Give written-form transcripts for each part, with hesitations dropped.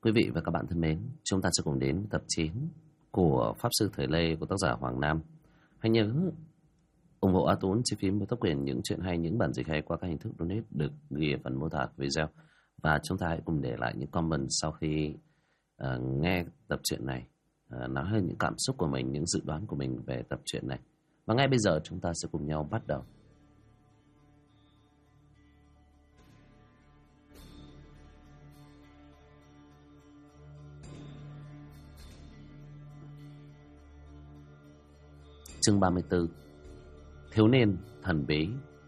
Quý vị và các bạn thân mến, chúng ta sẽ cùng đến tập 9 của Pháp Sư Thời Lê của tác giả Hoàng Nam. Hãy nhớ ủng hộ A Tún chi phí mua tác quyền những chuyện hay, những bản dịch hay qua các hình thức donate được ghi ở phần mô tả video. Và chúng ta hãy cùng để lại những comment sau khi nghe tập truyện này, nói lên những cảm xúc của mình, những dự đoán của mình về tập truyện này. Và ngay bây giờ chúng ta sẽ cùng nhau bắt đầu. Chương 34. Thiếu niên thần bí.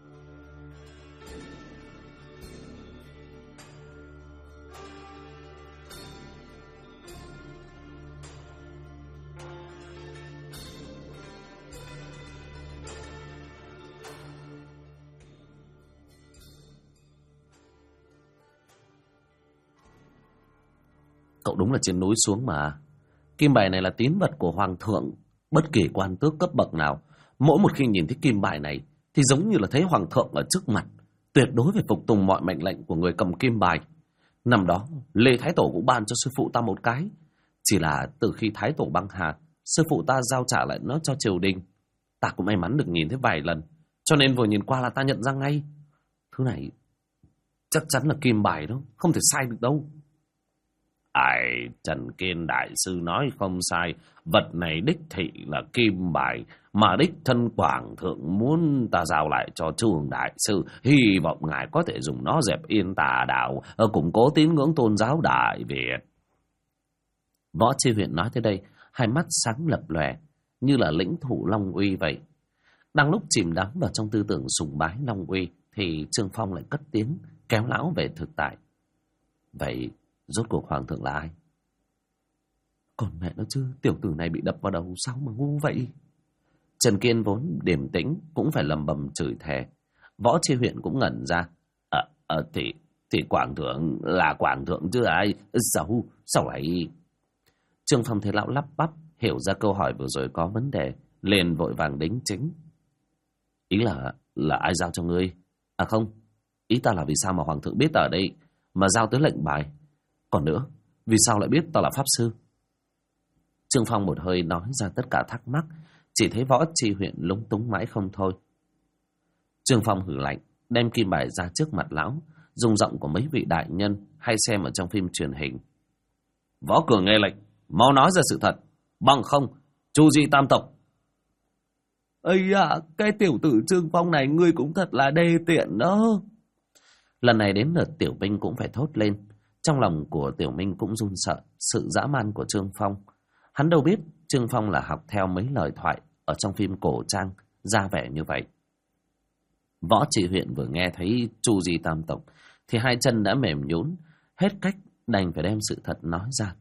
Cậu đúng là trên núi xuống mà. Kim bài này là tín vật của hoàng thượng. Bất kỳ quan tước cấp bậc nào, mỗi một khi nhìn thấy kim bài này thì giống như là thấy hoàng thượng ở trước mặt, tuyệt đối phải phục tùng mọi mệnh lệnh của người cầm kim bài. Năm đó Lê Thái Tổ cũng ban cho sư phụ ta một cái, chỉ là từ khi Thái Tổ băng hà, sư phụ ta giao trả lại nó cho triều đình. Ta cũng may mắn được nhìn thấy vài lần, cho nên vừa nhìn qua là ta nhận ra ngay. Thứ này chắc chắn là kim bài đó, không thể sai được đâu. Ai, Trần Kiên đại sư nói không sai, vật này đích thị là kim bài mà đích thân Quảng Thượng muốn ta giao lại cho Trương đại sư, hy vọng ngài có thể dùng nó dẹp yên tà đạo, củng cố tín ngưỡng tôn giáo Đại Việt. Võ Chi Huyện nói tới đây, hai mắt sáng lập lòe như là lĩnh thủ Long Uy vậy. Đang lúc chìm đắm vào trong tư tưởng sùng bái Long Uy thì Trương Phong lại cất tiếng kéo lão về thực tại. Vậy rốt cuộc hoàng thượng là ai? Còn mẹ nó chứ, tiểu tử này bị đập vào đầu sao mà ngu vậy? Trần Kiên vốn điềm tĩnh cũng phải lầm bầm chửi thề. Võ Chi Huyện cũng ngẩn ra. Thì Quảng Thượng là Quảng Thượng chứ ai? Sao lại? Trương Phong thấy lão lắp bắp, hiểu ra câu hỏi vừa rồi có vấn đề, liền vội vàng đính chính. Ý là ai giao cho ngươi? À không, ý ta là vì sao mà hoàng thượng biết ta ở đây mà giao tới lệnh bài? Còn nữa, vì sao lại biết ta là pháp sư? Trương Phong một hơi nói ra tất cả thắc mắc, chỉ thấy Võ Chi Huyện lúng túng mãi không thôi. Trương Phong hử lạnh, đem kim bài ra trước mặt lão, dùng giọng của mấy vị đại nhân hay xem ở trong phim truyền hình. Võ Cường nghe lệnh, mau nói ra sự thật, bằng không tru di tam tộc. Ây à, cái tiểu tử Trương Phong này ngươi cũng thật là đê tiện đó. Lần này đến lượt Tiểu Minh cũng phải thốt lên. Trong lòng của Tiểu Minh cũng run sợ sự dã man của Trương Phong. Hắn đâu biết Trương Phong là học theo mấy lời thoại ở trong phim cổ trang, ra vẻ như vậy. Võ Chỉ Huyện vừa nghe thấy Chu Di Tam Tộc thì hai chân đã mềm nhũn, hết cách đành phải đem sự thật nói ra.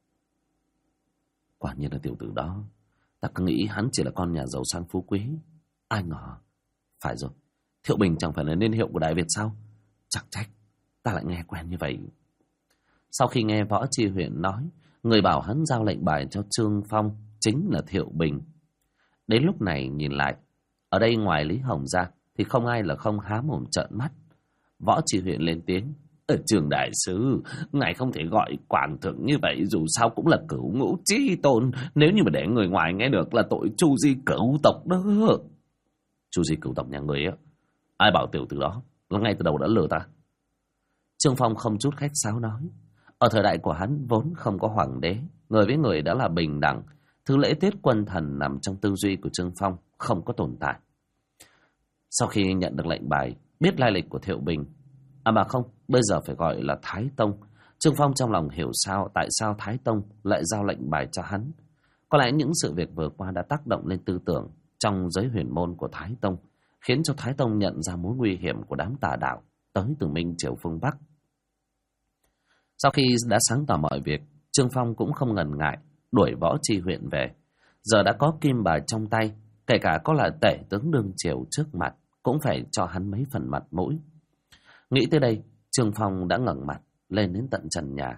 Quả nhiên là tiểu tử đó, ta cứ nghĩ hắn chỉ là con nhà giàu sang phú quý, ai ngờ. Phải rồi, Thiệu Bình chẳng phải là niên hiệu của Đại Việt sao? Chắc trách ta lại nghe quen như vậy. Sau khi nghe Võ Chi Huyện nói, người bảo hắn giao lệnh bài cho Trương Phong chính là Thiệu Bình. Đến lúc này nhìn lại, ở đây ngoài Lý Hồng ra thì không ai là không há mồm trợn mắt. Võ Chi Huyện lên tiếng. Trương đại sư, ngài không thể gọi Quảng Thượng như vậy, dù sao cũng là cửu ngũ chi tôn. Nếu như mà để người ngoài nghe được là tội chu di cửu tộc đó. Chu di cửu tộc nhà người á, ai bảo tiểu tử đó là ngay từ đầu đã lừa ta? Trương Phong không chút khách sáo nói. Ở thời đại của hắn vốn không có hoàng đế, người với người đã là bình đẳng. Thứ lễ tiết quân thần nằm trong tư duy của Trương Phong không có tồn tại. Sau khi nhận được lệnh bài, biết lai lịch của Thiệu Bình, mà không, bây giờ phải gọi là Thái Tông, Trương Phong trong lòng hiểu tại sao Thái Tông lại giao lệnh bài cho hắn. Có lẽ những sự việc vừa qua đã tác động lên tư tưởng trong giới huyền môn của Thái Tông, khiến cho Thái Tông nhận ra mối nguy hiểm của đám tà đạo tới từ Minh Triều phương Bắc. Sau khi đã sáng tỏ mọi việc, Trương Phong cũng không ngần ngại đuổi Võ Chi Huyện về. Giờ đã có kim bài trong tay, kể cả có là tể tướng đương triều trước mặt cũng phải cho hắn mấy phần mặt mũi. Nghĩ tới đây, Trương Phong đã ngẩng mặt lên đến tận trần nhà.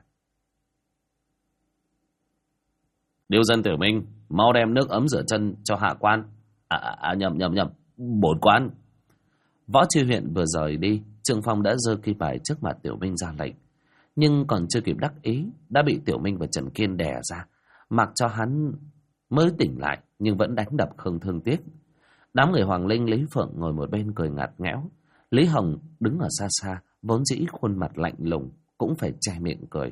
Điêu dân Tiểu Minh, mau đem nước ấm rửa chân cho hạ quan. Nhầm, bổn quan. Võ Chi Huyện vừa rời đi, Trương Phong đã giơ kim bài trước mặt Tiểu Minh ra lệnh. Nhưng còn chưa kịp đắc ý đã bị Tiểu Minh và Trần Kiên đè ra, mặc cho hắn mới tỉnh lại nhưng vẫn đánh đập không thương tiếc. Đám người Hoàng Linh, Lý Phượng ngồi một bên cười ngặt nghẽo. Lý Hồng đứng ở xa xa, vốn dĩ khuôn mặt lạnh lùng cũng phải che miệng cười.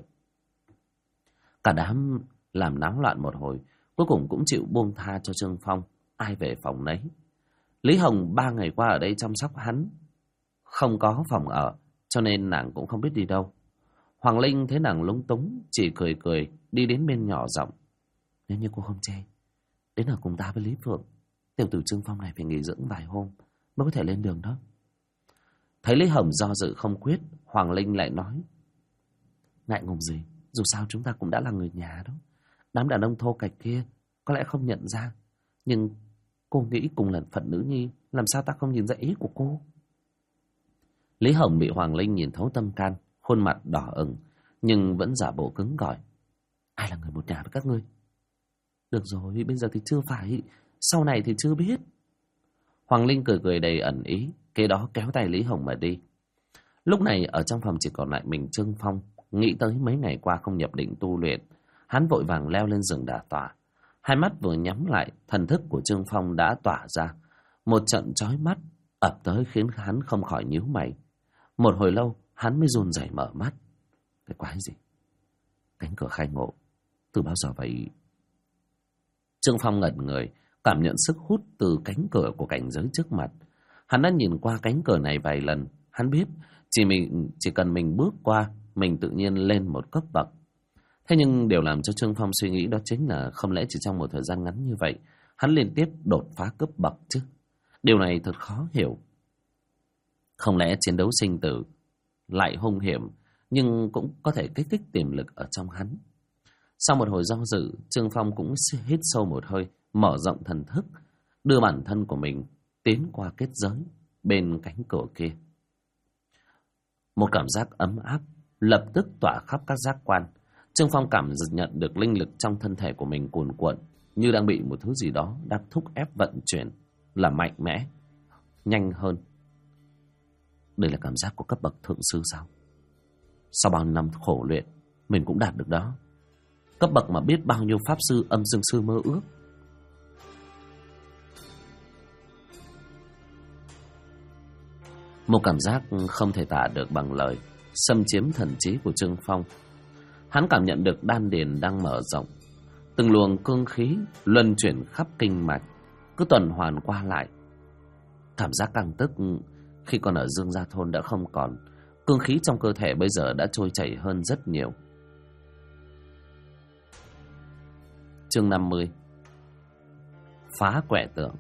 Cả đám làm náo loạn một hồi, cuối cùng cũng chịu buông tha cho Trương Phong, ai về phòng nấy. Lý Hồng 3 ngày qua ở đây chăm sóc hắn, không có phòng ở, cho nên nàng cũng không biết đi đâu. Hoàng Linh thấy nàng lúng túng, chỉ cười cười đi đến bên nhỏ giọng: nếu như cô không chê, đến ở cùng ta với Lý Phượng. Tiểu tử Trương Phong này phải nghỉ dưỡng vài hôm mới có thể lên đường đó. Thấy Lý Hồng do dự không quyết, Hoàng Linh lại nói: ngại ngùng gì, dù sao chúng ta cũng đã là người nhà đó. Đám đàn ông thô kệch kia có lẽ không nhận ra, nhưng cô nghĩ cùng là phận nữ nhi, làm sao ta không nhìn ra ý của cô. Lý Hồng bị Hoàng Linh nhìn thấu tâm can, khuôn mặt đỏ ửng nhưng vẫn giả bộ cứng cỏi: ai là người một nhà với các ngươi? Được rồi, bây giờ thì chưa phải, sau này thì chưa biết. Hoàng Linh cười cười đầy ẩn ý, kế đó kéo tay Lý Hồng mà đi. Lúc này ở trong phòng chỉ còn lại mình Trương Phong. Nghĩ tới mấy ngày qua không nhập định tu luyện, hắn vội vàng leo lên giường đả tọa. Hai mắt vừa nhắm lại, thần thức của Trương Phong đã tỏa ra. Một trận chói mắt ập tới khiến hắn không khỏi nhíu mày. Một hồi lâu hắn mới run rẩy mở mắt. Cái quái gì? Cánh cửa khai ngộ từ bao giờ vậy? Trương Phong ngẩn người, cảm nhận sức hút từ cánh cửa của cảnh giới trước mặt. Hắn đã nhìn qua cánh cửa này vài lần. Hắn biết chỉ cần mình bước qua, mình tự nhiên lên một cấp bậc. Thế nhưng điều làm cho Trương Phong suy nghĩ đó chính là không lẽ chỉ trong một thời gian ngắn như vậy hắn liên tiếp đột phá cấp bậc chứ? Điều này thật khó hiểu. Không lẽ chiến đấu sinh tử lại hung hiểm nhưng cũng có thể kích thích tiềm lực ở trong hắn? Sau một hồi do dự, Trương Phong cũng hít sâu một hơi, mở rộng thần thức, đưa bản thân của mình tiến qua kết giới bên cánh cửa kia. Một cảm giác ấm áp lập tức tỏa khắp các giác quan. Trương Phong cảm nhận được linh lực trong thân thể của mình cuồn cuộn, như đang bị một thứ gì đó đang thúc ép vận chuyển, là mạnh mẽ, nhanh hơn. Đây là cảm giác của cấp bậc thượng sư sao? Sau bao năm khổ luyện, mình cũng đạt được đó. Cấp bậc mà biết bao nhiêu pháp sư, âm dương sư mơ ước. Một cảm giác không thể tả được bằng lời xâm chiếm thần trí của Trương Phong. Hắn cảm nhận được đan điền đang mở rộng, từng luồng cương khí luân chuyển khắp kinh mạch, cứ tuần hoàn qua lại. Cảm giác căng tức khi còn ở Dương Gia Thôn đã không còn. Cương khí trong cơ thể bây giờ đã trôi chảy hơn rất nhiều. Chương 50: phá quẻ tượng.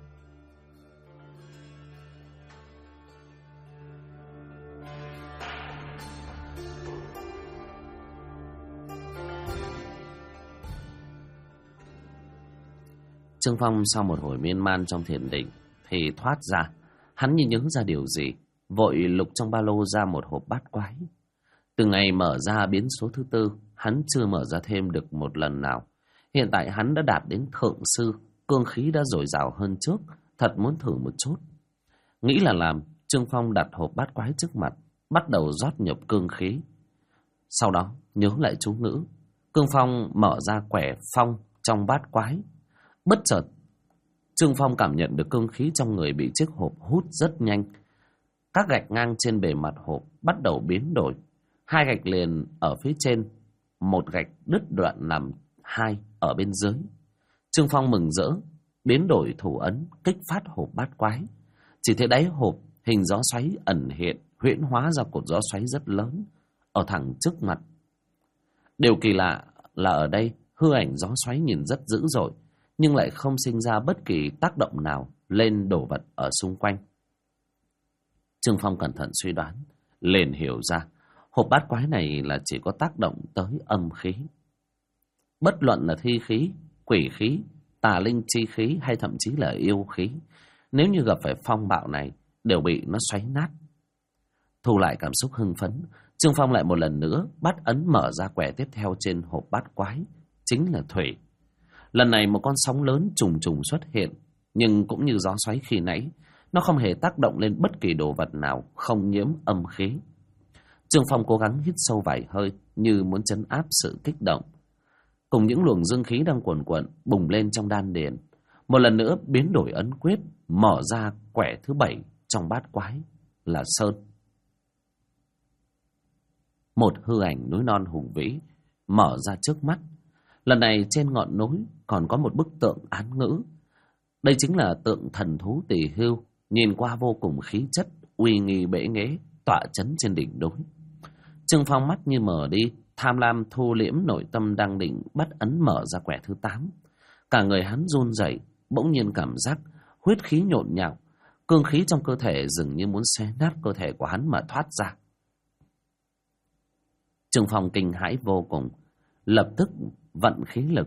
Trương Phong sau một hồi miên man trong thiền định thì thoát ra. Hắn như nhớ ra điều gì, vội lục trong ba lô ra một hộp bát quái. Từ ngày mở ra biến số thứ 4, hắn chưa mở ra thêm được một lần nào. Hiện tại hắn đã đạt đến thượng sư, cương khí đã dồi dào hơn trước, thật muốn thử một chút. Nghĩ là làm, Trương Phong đặt hộp bát quái trước mặt, bắt đầu rót nhập cương khí. Sau đó nhớ lại chú ngữ, Trương Phong mở ra quẻ phong trong bát quái. Bất chợt, Trương Phong cảm nhận được cương khí trong người bị chiếc hộp hút rất nhanh. Các gạch ngang trên bề mặt hộp bắt đầu biến đổi. 2 gạch liền ở phía trên, một gạch đứt đoạn nằm 2 ở bên dưới. Trương Phong mừng rỡ, biến đổi thủ ấn, kích phát hộp bát quái. Chỉ thấy đáy hộp hình gió xoáy ẩn hiện, huyễn hóa ra cột gió xoáy rất lớn ở thẳng trước mặt. Điều kỳ lạ là ở đây hư ảnh gió xoáy nhìn rất dữ dội, nhưng lại không sinh ra bất kỳ tác động nào lên đồ vật ở xung quanh. Trương Phong cẩn thận suy đoán, liền hiểu ra hộp bát quái này là chỉ có tác động tới âm khí. Bất luận là thi khí, quỷ khí, tà linh chi khí hay thậm chí là yêu khí, nếu như gặp phải phong bạo này đều bị nó xoáy nát. Thu lại cảm xúc hưng phấn, Trương Phong lại một lần nữa bắt ấn mở ra quẻ tiếp theo trên hộp bát quái, chính là thủy. Lần này một con sóng lớn trùng trùng xuất hiện, nhưng cũng như gió xoáy khi nãy, nó không hề tác động lên bất kỳ đồ vật nào không nhiễm âm khí. Trương Phong cố gắng hít sâu vài hơi như muốn trấn áp sự kích động. Cùng những luồng dương khí đang cuồn cuộn bùng lên trong đan điền, một lần nữa biến đổi ấn quyết, mở ra quẻ thứ 7 trong bát quái là Sơn. Một hư ảnh núi non hùng vĩ mở ra trước mắt. Lần này trên ngọn núi còn có một bức tượng án ngữ. Đây chính là tượng thần thú Tỳ Hưu, nhìn qua vô cùng khí chất, uy nghi bệ nghễ, tọa chấn trên đỉnh núi. Trương Phong mắt như mở đi, tham lam thu liễm nội tâm đang định bắt ấn mở ra quẻ thứ 8. Cả người hắn run rẩy, bỗng nhiên cảm giác huyết khí nhộn nhạo, cương khí trong cơ thể dường như muốn xé nát cơ thể của hắn mà thoát ra. Trương Phong kinh hãi vô cùng, lập tức vận khí lực.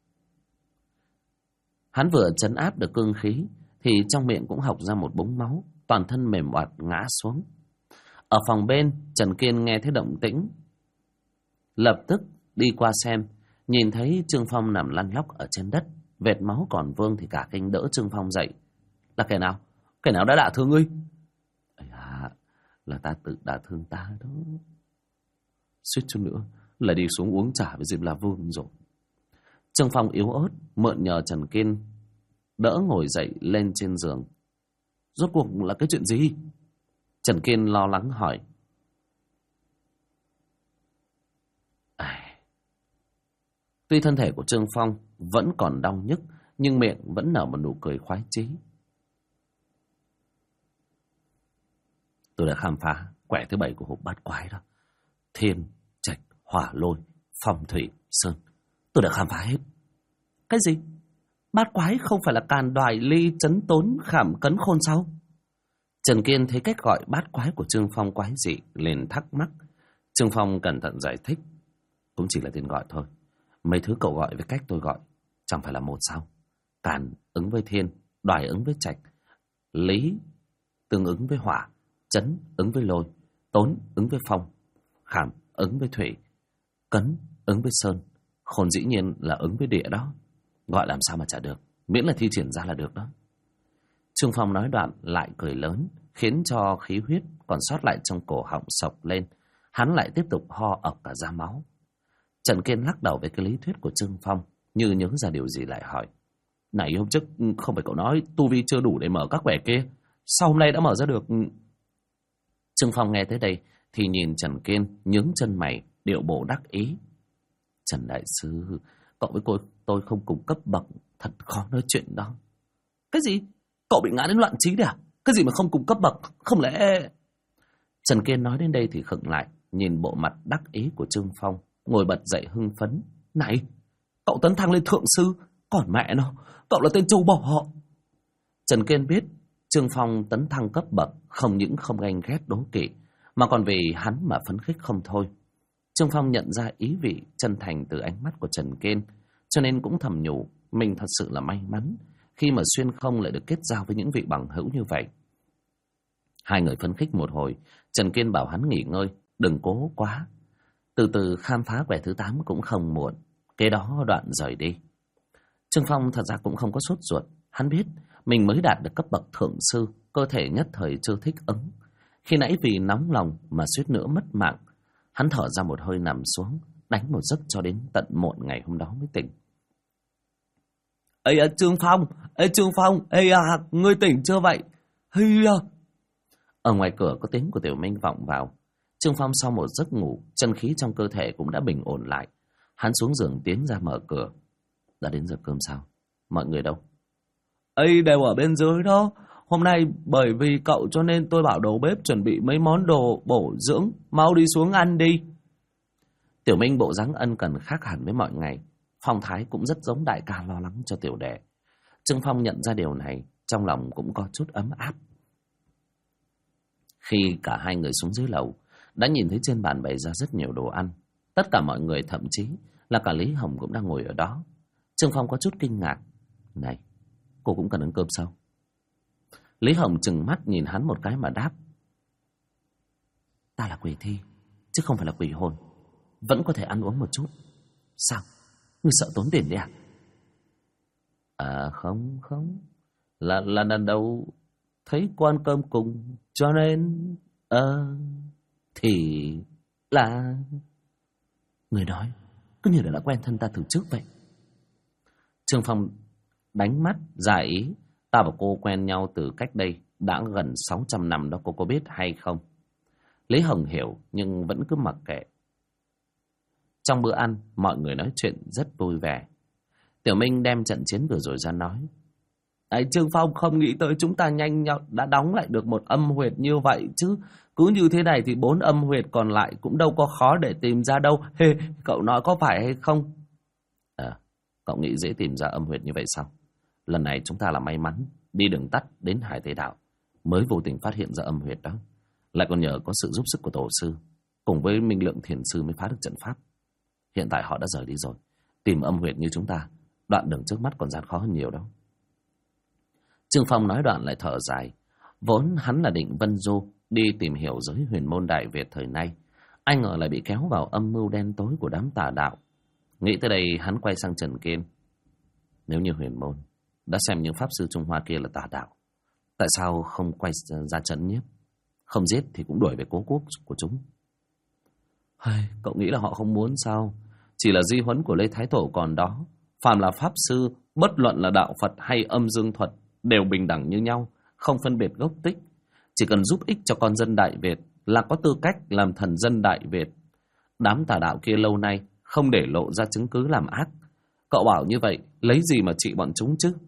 Hắn vừa trấn áp được cương khí thì trong miệng cũng học ra một búng máu, toàn thân mềm oặt ngã xuống. Ở phòng bên, Trần Kiên nghe thấy động tĩnh, lập tức đi qua xem, nhìn thấy Trương Phong nằm lăn lóc ở trên đất, vệt máu còn vương thì cả kinh đỡ Trương Phong dậy. Là kẻ nào? Kẻ nào đã đả thương ngươi? À, là ta tự đả thương ta đó. Suýt chút nữa là đi xuống uống trà với Diệp La Vương rồi. Trương Phong yếu ớt mượn nhờ Trần Kiên đỡ ngồi dậy lên trên giường. Rốt cuộc là cái chuyện gì? Trần Kiên lo lắng hỏi. Tuy thân thể của Trương Phong vẫn còn đau nhức, nhưng miệng vẫn nở một nụ cười khoái chí. Tôi đã khám phá quẻ thứ 7 của hộp bát quái đó. Thiên, trạch, hỏa, lôi, phong, thủy, sơn. Tôi đã khám phá hết. Cái gì? Bát quái không phải là càn, đoài, ly, trấn, tốn, khảm, cấn, khôn sao? Trần Kiên thấy cách gọi bát quái của Trương Phong quái dị, liền thắc mắc. Trương Phong cẩn thận giải thích. Cũng chỉ là tên gọi thôi. Mấy thứ cậu gọi với cách tôi gọi chẳng phải là một sao? Càn ứng với thiên, đoài ứng với trạch, lý tương ứng với hỏa, trấn ứng với lôi, tốn ứng với phong, khảm ứng với thủy, cấn ứng với sơn, khôn dĩ nhiên là ứng với địa đó. Gọi làm sao mà chả được, miễn là thi triển ra là được đó. Trương Phong nói đoạn lại cười lớn, khiến cho khí huyết còn sót lại trong cổ họng sộc lên. Hắn lại tiếp tục ho ọc cả ra máu. Trần Kiên lắc đầu về cái lý thuyết của Trương Phong, như nhớ ra điều gì lại hỏi. Này hôm trước không phải cậu nói tu vi chưa đủ để mở các quẻ kia, sao hôm nay đã mở ra được? Trương Phong nghe tới đây thì nhìn Trần Kiên nhướng chân mày, điệu bộ đắc ý. Trần đại sư, cậu với tôi không cùng cấp bậc, thật khó nói chuyện đó. Cái gì? Cậu bị ngã đến loạn trí đấy à? Cái gì mà không cùng cấp bậc? Không lẽ... Trần Kiên nói đến đây thì khựng lại, nhìn bộ mặt đắc ý của Trương Phong, ngồi bật dậy hưng phấn. Này, cậu tấn thăng lên thượng sư, còn mẹ nó, cậu là tên trâu bò. Trần Kiên biết Trương Phong tấn thăng cấp bậc không những không ganh ghét đố kỵ, mà còn vì hắn mà phấn khích không thôi. Trương Phong nhận ra ý vị chân thành từ ánh mắt của Trần Kiên, cho nên cũng thầm nhủ mình thật sự là may mắn khi mà xuyên không lại được kết giao với những vị bằng hữu như vậy. Hai người phấn khích một hồi, Trần Kiên bảo hắn nghỉ ngơi, đừng cố quá. Từ từ khám phá quẻ thứ 8 cũng không muộn. Kế đó đoạn rời đi. Trương Phong thật ra cũng không có sốt ruột. Hắn biết mình mới đạt được cấp bậc thượng sư, cơ thể nhất thời chưa thích ứng. Khi nãy vì nóng lòng mà suýt nữa mất mạng, hắn thở ra một hơi nằm xuống, đánh một giấc cho đến tận muộn ngày hôm đó mới tỉnh. Ê Trương Phong, ngươi tỉnh chưa vậy? Ở ngoài cửa có tiếng của Tiểu Minh vọng vào. Trương Phong sau một giấc ngủ, chân khí trong cơ thể cũng đã bình ổn lại. Hắn xuống giường tiến ra mở cửa. Đã đến giờ cơm sao? Mọi người đâu? Đều ở bên dưới đó. Hôm nay bởi vì cậu cho nên tôi bảo đầu bếp chuẩn bị mấy món đồ bổ dưỡng. Mau đi xuống ăn đi. Tiểu Minh bộ dáng ân cần khác hẳn với mọi ngày. Phong thái cũng rất giống đại ca lo lắng cho tiểu đệ. Trương Phong nhận ra điều này, trong lòng cũng có chút ấm áp. Khi cả hai người xuống dưới lầu, đã nhìn thấy trên bàn bày ra rất nhiều đồ ăn. Tất cả mọi người, thậm chí là cả Lý Hồng cũng đang ngồi ở đó. Trương Phong có chút kinh ngạc. Này, cô cũng cần ăn cơm sao? Lý Hồng trừng mắt nhìn hắn một cái mà đáp. Ta là quỷ thi, chứ không phải là quỷ hồn. Vẫn có thể ăn uống một chút. Sao? Ngươi sợ tốn tiền đấy à? À không. Là lần đầu thấy cô ăn cơm cùng, cho nên... Thì là... Người nói cứ như là đã quen thân ta từ trước vậy. Trương Phong đánh mắt ra ý. Ta và cô quen nhau từ cách đây đã gần 600 năm đó, cô có biết hay không? Lý Hồng hiểu nhưng vẫn cứ mặc kệ. Trong bữa ăn, mọi người nói chuyện rất vui vẻ. Tiểu Minh đem trận chiến vừa rồi ra nói. Trương Phong không nghĩ tới chúng ta nhanh nhau đã đóng lại được một âm huyệt như vậy chứ. Cứ như thế này thì 4 âm huyệt còn lại cũng đâu có khó để tìm ra đâu. Cậu nói có phải hay không? Cậu nghĩ dễ tìm ra âm huyệt như vậy sao? Lần này chúng ta là may mắn đi đường tắt đến Hải Tế Đạo, mới vô tình phát hiện ra âm huyệt đó. Lại còn nhờ có sự giúp sức của tổ sư cùng với Minh Lượng Thiền Sư mới phá được trận pháp. Hiện tại họ đã rời đi rồi. Tìm âm huyệt như chúng ta, đoạn đường trước mắt còn gian khó hơn nhiều đâu. Trương Phong nói đoạn lại thở dài. Vốn hắn là định vân du đi tìm hiểu giới huyền môn Đại Việt thời nay, ai ngờ lại bị kéo vào âm mưu đen tối của đám tà đạo. Nghĩ tới đây hắn quay sang Trần Kiên. Nếu như huyền môn đã xem những pháp sư Trung Hoa kia là tà đạo, tại sao không quay ra trấn nhiếp? Không giết thì cũng đuổi về cố quốc của chúng. Cậu nghĩ là họ không muốn sao? Chỉ là di huấn của Lê Thái Tổ còn đó. Phàm là pháp sư, bất luận là đạo Phật hay âm dương thuật, đều bình đẳng như nhau, không phân biệt gốc tích. Chỉ cần giúp ích cho con dân Đại Việt là có tư cách làm thần dân Đại Việt. Đám tà đạo kia lâu nay không để lộ ra chứng cứ làm ác. Cậu bảo như vậy, lấy gì mà trị bọn chúng chứ?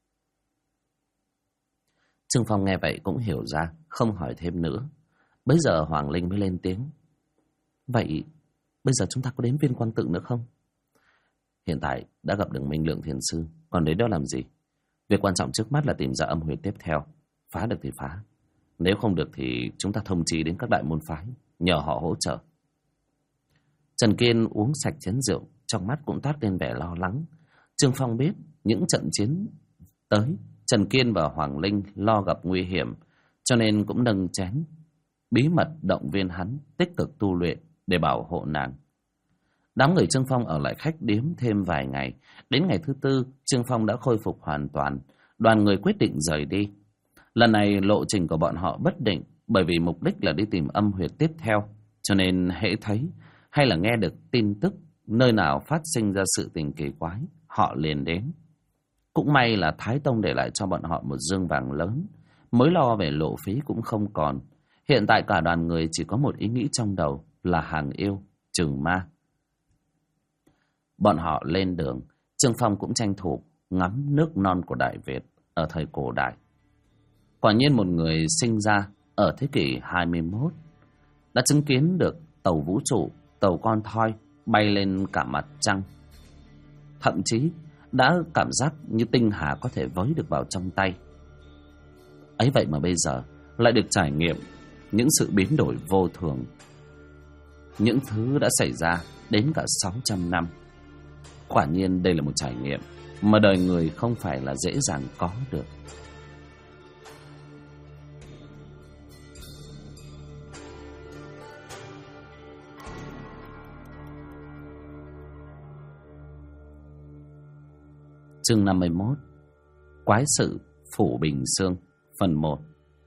Trương Phong nghe vậy cũng hiểu ra, không hỏi thêm nữa. Bây giờ Hoàng Linh mới lên tiếng. Vậy bây giờ chúng ta có đến Viên Quang Tự nữa không? Hiện tại đã gặp được Minh Lượng Thiền Sư, còn đến đó làm gì? Việc quan trọng trước mắt là tìm ra âm huyệt tiếp theo. Phá được thì phá, nếu không được thì chúng ta thông chí đến các đại môn phái, nhờ họ hỗ trợ. Trần Kiên uống sạch chén rượu, trong mắt cũng toát lên vẻ lo lắng. Trương Phong biết những trận chiến tới, Trần Kiên và Hoàng Linh lo gặp nguy hiểm, cho nên cũng nâng chén bí mật động viên hắn tích cực tu luyện để bảo hộ nàng. Đám người Trương Phong ở lại khách điếm thêm vài ngày. Đến ngày thứ tư, Trương Phong đã khôi phục hoàn toàn. Đoàn người quyết định rời đi. Lần này lộ trình của bọn họ bất định, bởi vì mục đích là đi tìm âm huyệt tiếp theo. Cho nên hễ thấy hay là nghe được tin tức nơi nào phát sinh ra sự tình kỳ quái, họ liền đến. Cũng may là Thái Tông để lại cho bọn họ một dương vàng lớn, mối lo về lộ phí cũng không còn. Hiện tại cả đoàn người chỉ có một ý nghĩ trong đầu là hàng yêu, trừ ma. Bọn họ lên đường, Trương Phong cũng tranh thủ ngắm nước non của Đại Việt ở thời cổ đại. Quả nhiên một người sinh ra ở thế kỷ 21 đã chứng kiến được tàu vũ trụ, tàu con thoi bay lên cả mặt trăng. Thậm chí đã cảm giác như tinh hà có thể với được vào trong tay. Ấy vậy mà bây giờ lại được trải nghiệm những sự biến đổi vô thường, những thứ đã xảy ra đến cả 600 năm. Quả nhiên đây là một trải nghiệm mà đời người không phải là dễ dàng có được. Chương 51: Quái sự Phủ Bình Xương, phần 1.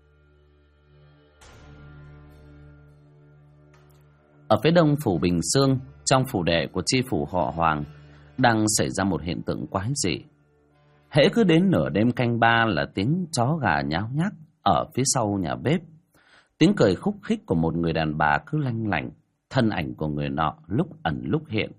Ở phía đông Phủ Bình Xương, trong phủ đệ của chi phủ họ Hoàng, đang xảy ra một hiện tượng quái dị. Hễ cứ đến nửa đêm canh ba là tiếng chó gà nháo nhác ở phía sau nhà bếp. Tiếng cười khúc khích của một người đàn bà cứ lanh lảnh, thân ảnh của người nọ lúc ẩn lúc hiện.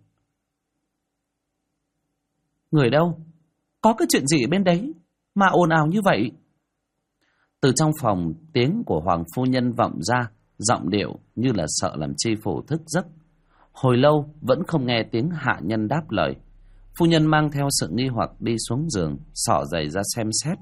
Người đâu? Có cái chuyện gì bên đấy mà ồn ào như vậy? Từ trong phòng, tiếng của Hoàng phu nhân vọng ra, giọng điệu như là sợ làm chi phủ thức giấc. Hồi lâu vẫn không nghe tiếng hạ nhân đáp lời. Phu nhân mang theo sự nghi hoặc đi xuống giường, xỏ giày ra xem xét.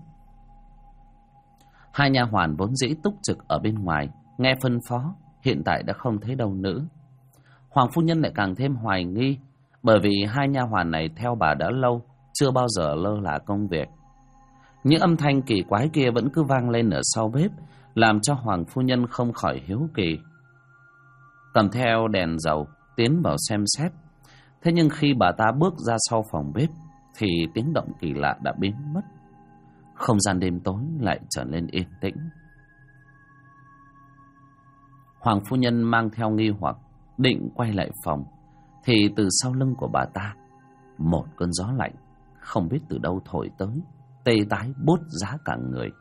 Hai nha hoàn vốn dĩ túc trực ở bên ngoài, nghe phân phó, hiện tại đã không thấy đâu nữa. Hoàng phu nhân lại càng thêm hoài nghi, bởi vì hai nha hoàn này theo bà đã lâu, chưa bao giờ lơ là công việc. Những âm thanh kỳ quái kia vẫn cứ vang lên ở sau bếp, làm cho Hoàng phu nhân không khỏi hiếu kỳ. Cầm theo đèn dầu tiến vào xem xét. Thế nhưng khi bà ta bước ra sau phòng bếp thì tiếng động kỳ lạ đã biến mất. Không gian đêm tối lại trở nên yên tĩnh. Hoàng phu nhân mang theo nghi hoặc định quay lại phòng, thì từ sau lưng của bà ta một cơn gió lạnh không biết từ đâu thổi tới, tê tái buốt giá cả người.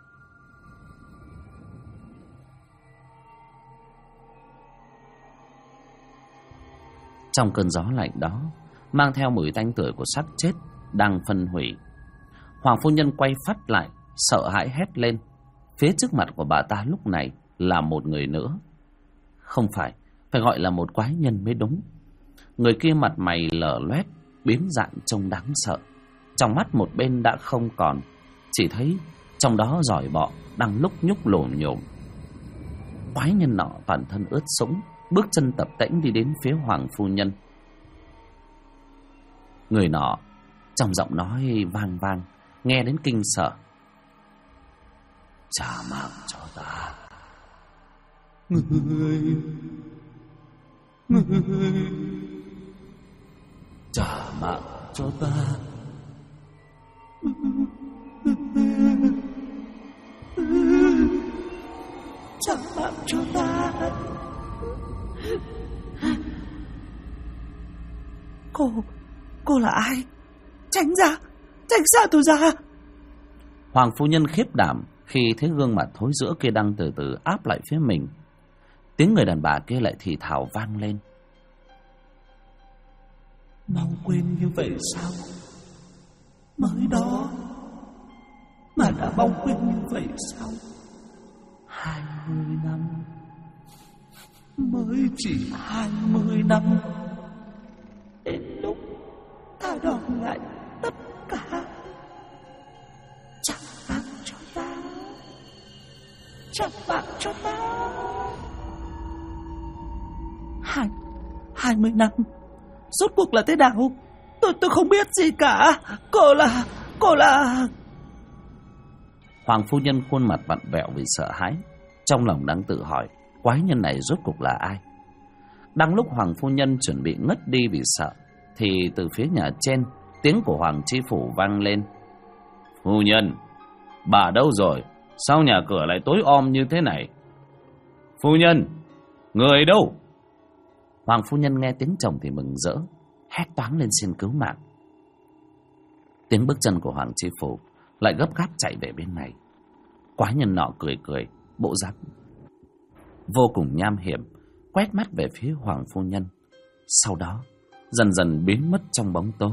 Trong cơn gió lạnh đó mang theo mùi tanh tưởi của xác chết đang phân hủy. Hoàng phu nhân quay phát lại, sợ hãi hét lên. Phía trước mặt của bà ta lúc này là một người nữa. Không phải gọi là một quái nhân mới đúng. Người kia mặt mày lở loét, biến dạng trông đáng sợ. Trong mắt một bên đã không còn, chỉ thấy trong đó giỏi bọ đang lúc nhúc lồm nhồm. Quái nhân nọ toàn thân ướt sũng, bước chân tập tễnh đi đến phía Hoàng phu nhân. Người nọ trong giọng nói vang vang, nghe đến kinh sợ. Trả mạng cho ta. Người trả mạng cho ta. Trả mạng cho ta. Cô là ai? Tránh ra tôi ra. Hoàng phu nhân khiếp đảm khi thấy gương mặt thối rữa kia đang từ từ áp lại phía mình. Tiếng người đàn bà kia lại thì thào vang lên. Mau quên như vậy sao? Mới đó mà đã mau quên như vậy sao? 20 năm. Mới chỉ 20 năm. Đến lúc ta đòi lại tất cả. Trả mạng cho ta. Trả mạng cho ta. 20 năm. Rốt cuộc là thế nào? Tôi không biết gì cả. Cô là... Hoàng phu nhân khuôn mặt vặn vẹo vì sợ hãi, trong lòng đang tự hỏi quái nhân này rốt cuộc là ai. Đang lúc Hoàng phu nhân chuẩn bị ngất đi vì sợ, thì từ phía nhà trên tiếng của Hoàng tri phủ vang lên. Phu nhân, bà đâu rồi? Sao nhà cửa lại tối om như thế này? Phu nhân, người đâu? Hoàng phu nhân nghe tiếng chồng thì mừng rỡ, hét toáng lên xin cứu mạng. Tiếng bước chân của Hoàng tri phủ lại gấp gáp chạy về bên này. Quái nhân nọ cười cười, bộ dáng vô cùng nham hiểm, quét mắt về phía Hoàng phu nhân, sau đó dần dần biến mất trong bóng tối.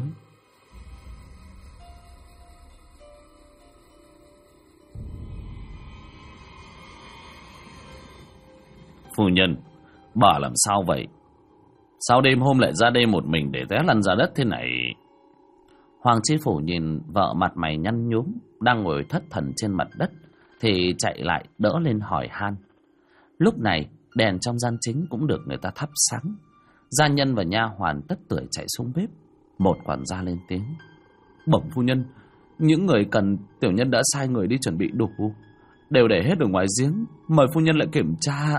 Phu nhân, bà làm sao vậy? Sao đêm hôm lại ra đây một mình để té lăn ra đất thế này? Hoàng tri phủ nhìn vợ mặt mày nhăn nhúm đang ngồi thất thần trên mặt đất thì chạy lại đỡ lên hỏi han. Lúc này đèn trong gian chính cũng được người ta thắp sáng. Gia nhân và nha hoàn tất tưởi chạy xuống bếp. Một quản gia lên tiếng. Bẩm phu nhân, những người cần tiểu nhân đã sai người đi chuẩn bị đủ, đều để hết ở ngoài giếng, mời phu nhân lại kiểm tra.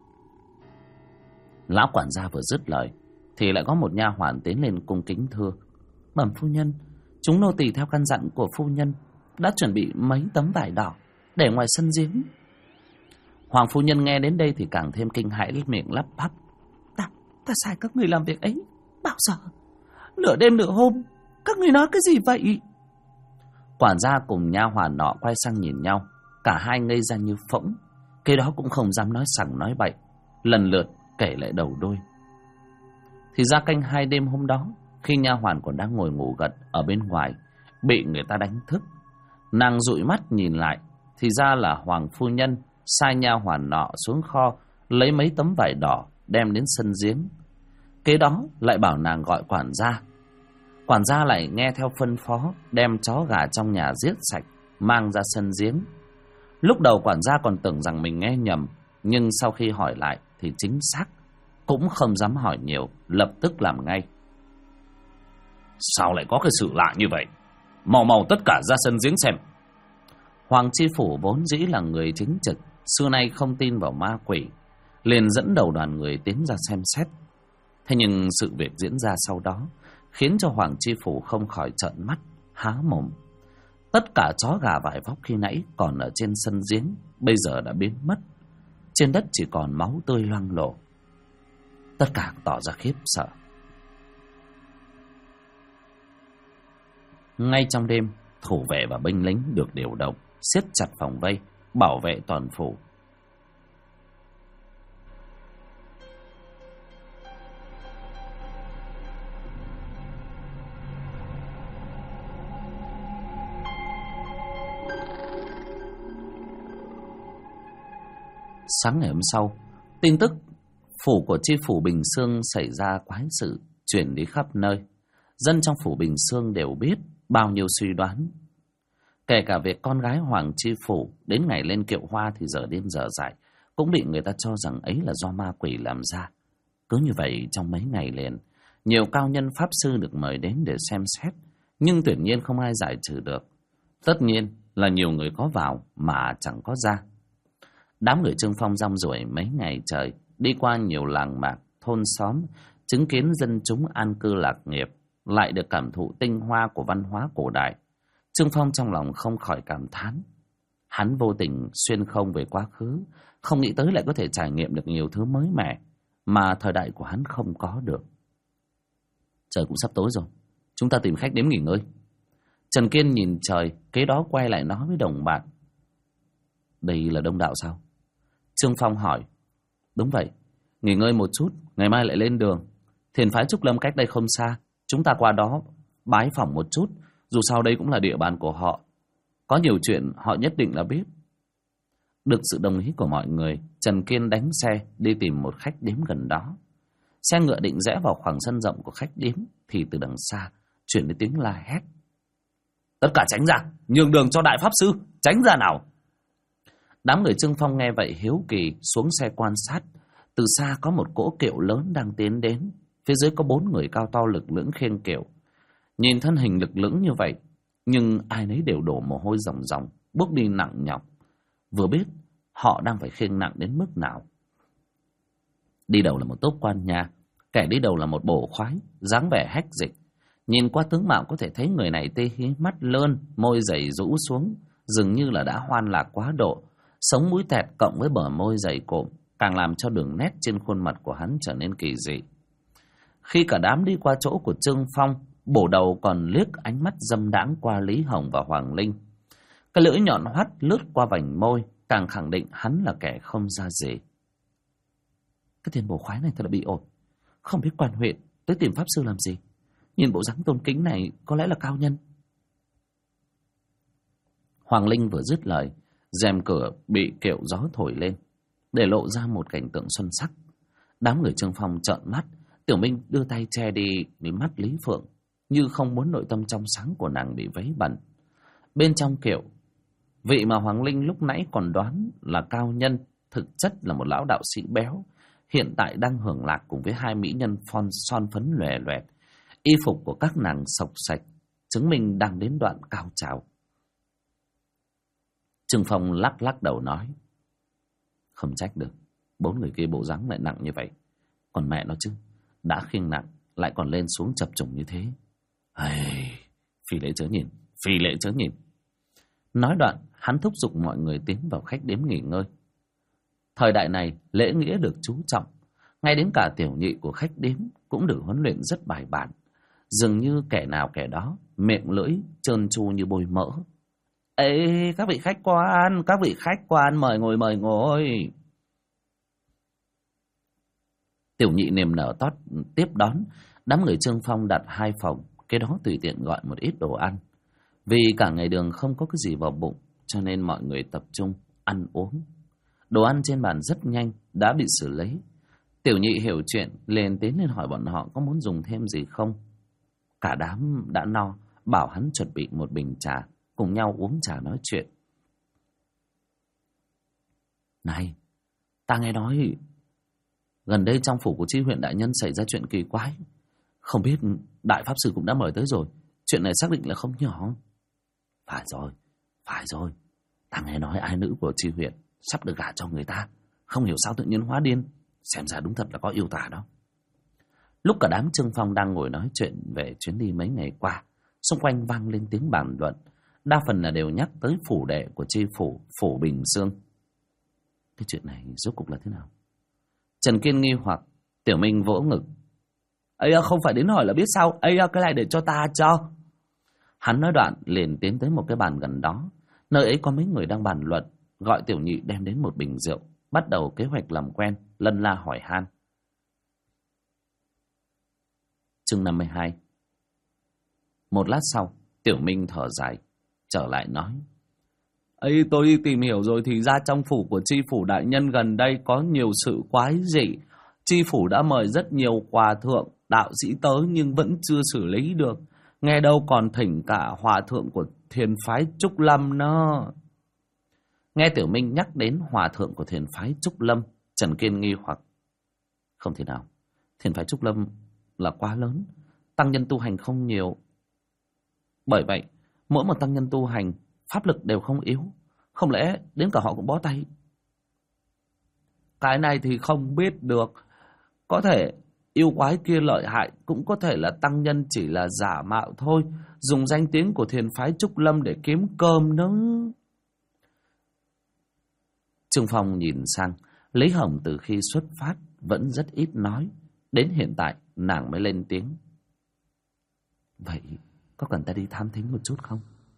Lão quản gia vừa dứt lời thì lại có một nha hoàn tiến lên cung kính thưa. Bẩm phu nhân, chúng nô tỳ theo căn dặn của phu nhân đã chuẩn bị mấy tấm vải đỏ để ngoài sân giếng. Hoàng phu nhân nghe đến đây thì càng thêm kinh hãi, miệng lắp bắp. Ta sai các người làm việc ấy bao giờ? Nửa đêm nửa hôm, các người nói cái gì vậy? Quản gia cùng nha hoàn nọ quay sang nhìn nhau, cả hai ngây ra như phỗng, cái đó cũng không dám nói sằng nói bậy, lần lượt kể lại đầu đuôi. Thì ra canh 2 đêm hôm đó, khi nha hoàn còn đang ngồi ngủ gật ở bên ngoài, bị người ta đánh thức. Nàng dụi mắt nhìn lại, thì ra là Hoàng phu nhân sai nha hoàn nọ xuống kho lấy mấy tấm vải đỏ đem đến sân giếng. Kế đó lại bảo nàng gọi quản gia. Quản gia lại nghe theo phân phó đem chó gà trong nhà giết sạch mang ra sân giếng. Lúc đầu quản gia còn tưởng rằng mình nghe nhầm, nhưng sau khi hỏi lại thì chính xác, cũng không dám hỏi nhiều, lập tức làm ngay. Sao lại có cái sự lạ như vậy? Mau tất cả ra sân giếng xem. Hoàng tri phủ vốn dĩ là người chính trực, xưa nay không tin vào ma quỷ, liền dẫn đầu đoàn người tiến ra xem xét. Thế nhưng sự việc diễn ra sau đó khiến cho Hoàng tri phủ không khỏi trợn mắt há mồm. Tất cả chó gà vải vóc khi nãy còn ở trên sân giếng bây giờ đã biến mất. Trên đất chỉ còn máu tươi loang lổ. Tất cả tỏ ra khiếp sợ. Ngay trong đêm, thủ vệ và binh lính được điều động, siết chặt phòng vây, bảo vệ toàn phủ. Sáng ngày hôm sau, tin tức phủ của chi phủ Bình Xương xảy ra quái sự truyền đi khắp nơi. Dân trong phủ Bình Xương đều biết bao nhiêu suy đoán. Kể cả việc con gái Hoàng chi phủ đến ngày lên kiệu hoa thì giờ đêm giờ dại cũng bị người ta cho rằng ấy là do ma quỷ làm ra. Cứ như vậy trong mấy ngày liền, nhiều cao nhân pháp sư được mời đến để xem xét, nhưng tuyệt nhiên không ai giải trừ được. Tất nhiên là nhiều người có vào mà chẳng có ra. Đám người Trương Phong rong ruổi mấy ngày trời, đi qua nhiều làng mạc, thôn xóm, chứng kiến dân chúng an cư lạc nghiệp, lại được cảm thụ tinh hoa của văn hóa cổ đại. Trương Phong trong lòng không khỏi cảm thán. Hắn vô tình xuyên không về quá khứ, không nghĩ tới lại có thể trải nghiệm được nhiều thứ mới mẻ mà thời đại của hắn không có được. Trời cũng sắp tối rồi, chúng ta tìm khách đến nghỉ ngơi. Trần Kiên nhìn trời, kế đó quay lại nói với đồng bạn. Đây là Đông Đạo sao? Trương Phong hỏi. Đúng vậy, nghỉ ngơi một chút, ngày mai lại lên đường. Thiền phái Trúc Lâm cách đây không xa, chúng ta qua đó bái phỏng một chút, dù sao đây cũng là địa bàn của họ. Có nhiều chuyện họ nhất định là biết. Được sự đồng ý của mọi người, Trần Kiên đánh xe đi tìm một khách điếm gần đó. Xe ngựa định rẽ vào khoảng sân rộng của khách điếm thì từ đằng xa chuyển đến tiếng la hét. Tất cả tránh ra, nhường đường cho đại pháp sư, tránh ra nào. Đám người Trương Phong nghe vậy hiếu kỳ xuống xe quan sát. Từ xa có một cỗ kiệu lớn đang tiến đến, phía dưới có 4 người cao to lực lưỡng khiêng kiệu. Nhìn thân hình lực lưỡng như vậy, nhưng ai nấy đều đổ mồ hôi ròng ròng, bước đi nặng nhọc. Vừa biết họ đang phải khiêng nặng đến mức nào. Đi đầu là một tốp quan nhà, kẻ đi đầu là một bổ khoái, dáng vẻ hách dịch. Nhìn qua tướng mạo có thể thấy người này tê hí mắt lơn, môi dày rũ xuống, dường như là đã hoan lạc quá độ. Sống mũi tẹt cộng với bờ môi dày cộm càng làm cho đường nét trên khuôn mặt của hắn trở nên kỳ dị. Khi cả đám đi qua chỗ của Trương Phong, bổ đầu còn liếc ánh mắt dâm đãng qua Lý Hồng và Hoàng Linh. Cái lưỡi nhọn hoắt lướt qua vành môi, càng khẳng định hắn là kẻ không ra gì. Cái tên bổ khoái này thật là bị ổi. Không biết quan huyện tới tìm pháp sư làm gì. Nhìn bộ dáng tôn kính này có lẽ là cao nhân. Hoàng Linh vừa dứt lời, rèm cửa bị kiệu gió thổi lên, để lộ ra một cảnh tượng xuân sắc. Đám người Trương Phong trợn mắt. Tiểu Minh đưa tay che đi mắt Lý Phượng, như không muốn nội tâm trong sáng của nàng bị vấy bẩn. Bên trong kiệu, vị mà Hoàng Linh lúc nãy còn đoán là cao nhân, thực chất là một lão đạo sĩ béo, hiện tại đang hưởng lạc cùng với 2 mỹ nhân son phấn lòe loẹt. Y phục của các nàng sộc sạch, chứng minh đang đến đoạn cao trào. Trương Phong lắc lắc đầu nói. Không trách được, 4 người kia bộ dáng lại nặng như vậy. Còn mẹ nó chứ, đã khiêng nặng lại còn lên xuống chập trùng như thế. Phi lễ chớ nhìn, phi lễ chớ nhìn. Nói đoạn, hắn thúc giục mọi người tiến vào khách điếm nghỉ ngơi. Thời đại này, lễ nghĩa được chú trọng. Ngay đến cả tiểu nhị của khách điếm cũng được huấn luyện rất bài bản. Dường như kẻ nào kẻ đó, miệng lưỡi trơn tru như bôi mỡ. Ê, các vị khách quan, mời ngồi. Tiểu nhị niềm nở tót tiếp đón. Đám người Trương Phong đặt 2 phòng, cái đó tùy tiện gọi một ít đồ ăn. Vì cả ngày đường không có cái gì vào bụng, cho nên mọi người tập trung ăn uống. Đồ ăn trên bàn rất nhanh đã bị xử lý. Tiểu nhị hiểu chuyện, liền tiến lên hỏi bọn họ có muốn dùng thêm gì không. Cả đám đã no, bảo hắn chuẩn bị một bình trà, cùng nhau uống trà nói chuyện. Này, ta nghe nói gần đây trong phủ của chi huyện đại nhân xảy ra chuyện kỳ quái. Không biết đại pháp sư cũng đã mời tới rồi. Chuyện này xác định là không nhỏ. Phải rồi. Ta nghe nói ai nữ của chi huyện sắp được gả cho người ta. Không hiểu sao tự nhiên hóa điên. Xem ra đúng thật là có yêu tả đó. Lúc cả đám Trương Phong đang ngồi nói chuyện về chuyến đi mấy ngày qua, xung quanh vang lên tiếng bàn luận. Đa phần là đều nhắc tới phủ đệ của chi phủ Bình Dương. Cái chuyện này rốt cục là thế nào? Trần Kiên nghi hoặc. Tiểu Minh vỗ ngực. Ây không phải đến hỏi là biết sao. Ây cái này để cho ta cho. Hắn nói đoạn liền tiến tới một cái bàn gần đó. Nơi ấy có mấy người đang bàn luận. Gọi Tiểu Nhị đem đến một bình rượu. Bắt đầu kế hoạch làm quen, lân la hỏi han. Chương 52. Một lát sau, Tiểu Minh thở dài, trở lại nói. Ây, tôi đi tìm hiểu rồi thì ra trong phủ của tri phủ đại nhân gần đây có nhiều sự quái dị. Tri phủ đã mời rất nhiều hòa thượng, đạo sĩ tới nhưng vẫn chưa xử lý được. Nghe đâu còn thỉnh cả hòa thượng của thiền phái Trúc Lâm nữa. Nghe Tiểu Minh nhắc đến hòa thượng của thiền phái Trúc Lâm, Trần Kiên nghi hoặc. Không thể nào, thiền phái Trúc Lâm là quá lớn, tăng nhân tu hành không nhiều. Bởi vậy, mỗi một tăng nhân tu hành, pháp lực đều không yếu. Không lẽ đến cả họ cũng bó tay? Cái này thì không biết được. Có thể yêu quái kia lợi hại, cũng có thể là tăng nhân chỉ là giả mạo thôi, dùng danh tiếng của thiền phái Trúc Lâm để kiếm cơm nữa. Trương Phong nhìn sang, Lý Hồng từ khi xuất phát vẫn rất ít nói. Đến hiện tại nàng mới lên tiếng. Vậy có cần ta đi thám thính một chút không?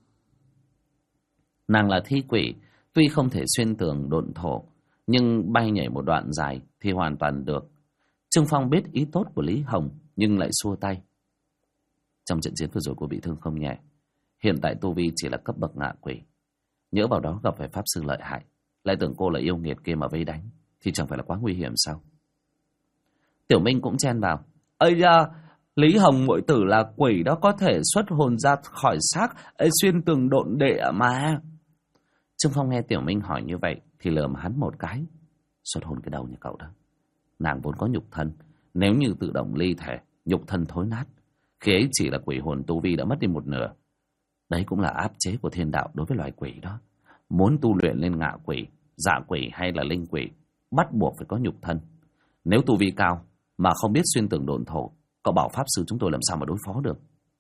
Nàng là thi quỷ, tuy không thể xuyên tường độn thổ, nhưng bay nhảy một đoạn dài thì hoàn toàn được. Trương Phong biết ý tốt của Lý Hồng, nhưng lại xua tay. Trong trận chiến vừa rồi cô bị thương không nhẹ. Hiện tại tu vi chỉ là cấp bậc ngạ quỷ. Nhỡ vào đó gặp phải pháp sư lợi hại, lại tưởng cô là yêu nghiệt kia mà vây đánh, thì chẳng phải là quá nguy hiểm sao? Tiểu Minh cũng chen vào. Ây da, Lý Hồng muội tử là quỷ đó, có thể xuất hồn ra khỏi xác, xuyên tường độn địa mà. Trương Phong nghe Tiểu Minh hỏi như vậy thì lườm hắn một cái. Xuất hồn cái đầu như cậu đó. Nàng vốn có nhục thân, nếu như tự động ly thể, nhục thân thối nát. Khi ấy chỉ là quỷ hồn, tu vi đã mất đi một nửa. Đấy cũng là áp chế của thiên đạo đối với loài quỷ đó. Muốn tu luyện lên ngạ quỷ, dạ quỷ hay là linh quỷ, bắt buộc phải có nhục thân. Nếu tu vi cao mà không biết xuyên tường độn thổ, cậu bảo pháp sư chúng tôi làm sao mà đối phó được?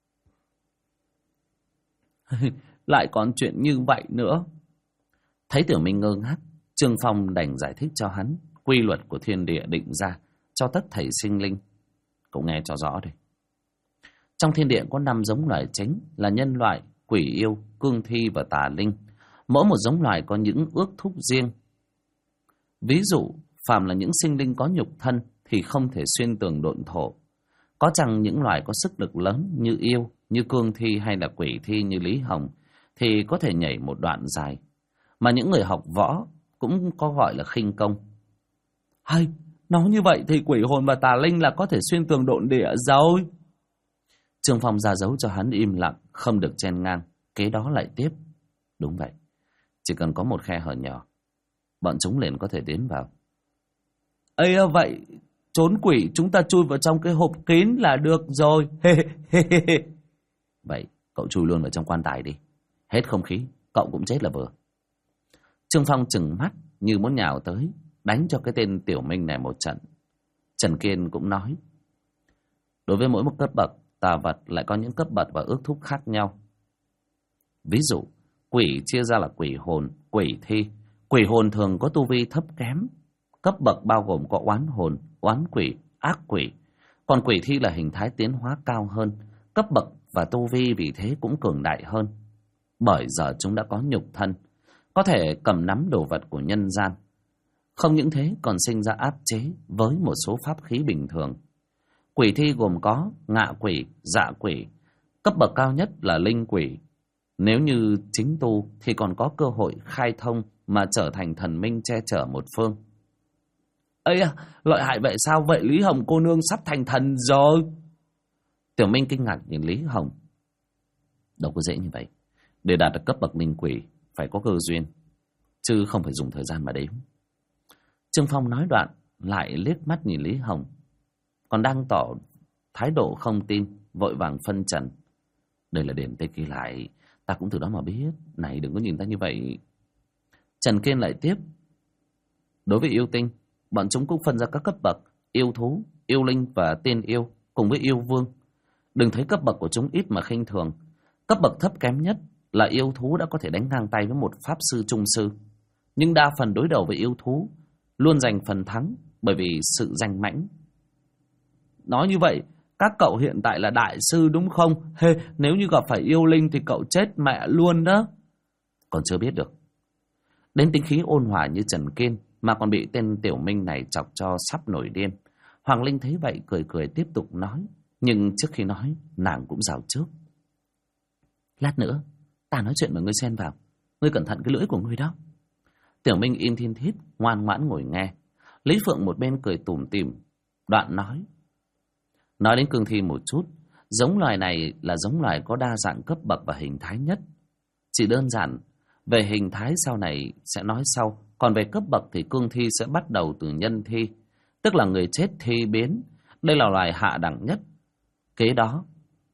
Lại còn chuyện như vậy nữa. Thấy Tiểu Minh ngơ ngác, Trương Phong đành giải thích cho hắn quy luật của thiên địa định ra cho tất thảy sinh linh. Cậu nghe cho rõ đây. Trong thiên địa có 5 giống loài chính là nhân loại, quỷ yêu, cương thi và tà linh. Mỗi một giống loài có những ước thúc riêng. Ví dụ, phàm là những sinh linh có nhục thân thì không thể xuyên tường độn thổ. Có chăng những loài có sức lực lớn như yêu, như cương thi hay là quỷ thi như Lý Hồng thì có thể nhảy một đoạn dài. Mà những người học võ cũng có gọi là khinh công. Hay, nói như vậy thì quỷ hồn và tà linh là có thể xuyên tường độn địa rồi. Trương Phong ra dấu cho hắn im lặng, không được chen ngang. Kế đó lại tiếp. Đúng vậy, chỉ cần có một khe hở nhỏ, bọn chúng liền có thể tiến vào. Ây vậy, trốn quỷ chúng ta chui vào trong cái hộp kín là được rồi. Vậy, cậu chui luôn vào trong quan tài đi. Hết không khí, cậu cũng chết là vừa. Trương Phong trừng mắt như muốn nhào tới, đánh cho cái tên Tiểu Minh này một trận. Trần Kiên cũng nói. Đối với mỗi một cấp bậc, tà vật lại có những cấp bậc và ước thúc khác nhau. Ví dụ, quỷ chia ra là quỷ hồn, quỷ thi. Quỷ hồn thường có tu vi thấp kém. Cấp bậc bao gồm có oán hồn, oán quỷ, ác quỷ. Còn quỷ thi là hình thái tiến hóa cao hơn. Cấp bậc và tu vi vì thế cũng cường đại hơn. Bởi giờ chúng đã có nhục thân, có thể cầm nắm đồ vật của nhân gian. Không những thế còn sinh ra áp chế với một số pháp khí bình thường. Quỷ thi gồm có ngạ quỷ, dạ quỷ. Cấp bậc cao nhất là linh quỷ. Nếu như chính tu thì còn có cơ hội khai thông mà trở thành thần minh che chở một phương. Ây lợi hại vậy sao? Vậy Lý Hồng cô nương sắp thành thần rồi. Tiểu Minh kinh ngạc nhìn Lý Hồng. Đâu có dễ như vậy. Để đạt được cấp bậc linh quỷ phải có cơ duyên, chứ không phải dùng thời gian mà đếm. Trương Phong nói đoạn lại liếc mắt nhìn Lý Hồng, còn đang tỏ thái độ không tin, vội vàng phân trần. Đây là điểm tê kỳ lại, ta cũng từ đó mà biết. Này đừng có nhìn ta như vậy. Trần Kiên lại tiếp. Đối với yêu tinh, bọn chúng cũng phân ra các cấp bậc: yêu thú, yêu linh và tiên yêu, cùng với yêu vương. Đừng thấy cấp bậc của chúng ít mà khinh thường. Cấp bậc thấp kém nhất là yêu thú đã có thể đánh ngang tay với một pháp sư trung sư. nhưng đa phần đối đầu với yêu thú luôn giành phần thắng bởi vì sự danh mãnh. Nói như vậy, các cậu hiện tại là đại sư đúng không? Nếu như gặp phải yêu linh thì cậu chết mẹ luôn đó. Còn chưa biết được. Đến tính khí ôn hòa như Trần Kiên mà còn bị tên Tiểu Minh này chọc cho sắp nổi điên. Hoàng Linh thấy vậy cười cười tiếp tục nói. Nhưng trước khi nói, nàng cũng rào trước. Lát nữa, ta nói chuyện mà ngươi xen vào. Ngươi cẩn thận cái lưỡi của ngươi đó. Tiểu Minh im thiên thít, ngoan ngoãn ngồi nghe. Lý Phượng một bên cười tủm tỉm, đoạn nói. Nói đến cương thi một chút, giống loài này là giống loài có đa dạng cấp bậc và hình thái nhất. Chỉ đơn giản, về hình thái sau này sẽ nói sau, còn về cấp bậc thì cương thi sẽ bắt đầu từ nhân thi, tức là người chết thi biến. Đây là loài hạ đẳng nhất. Kế đó,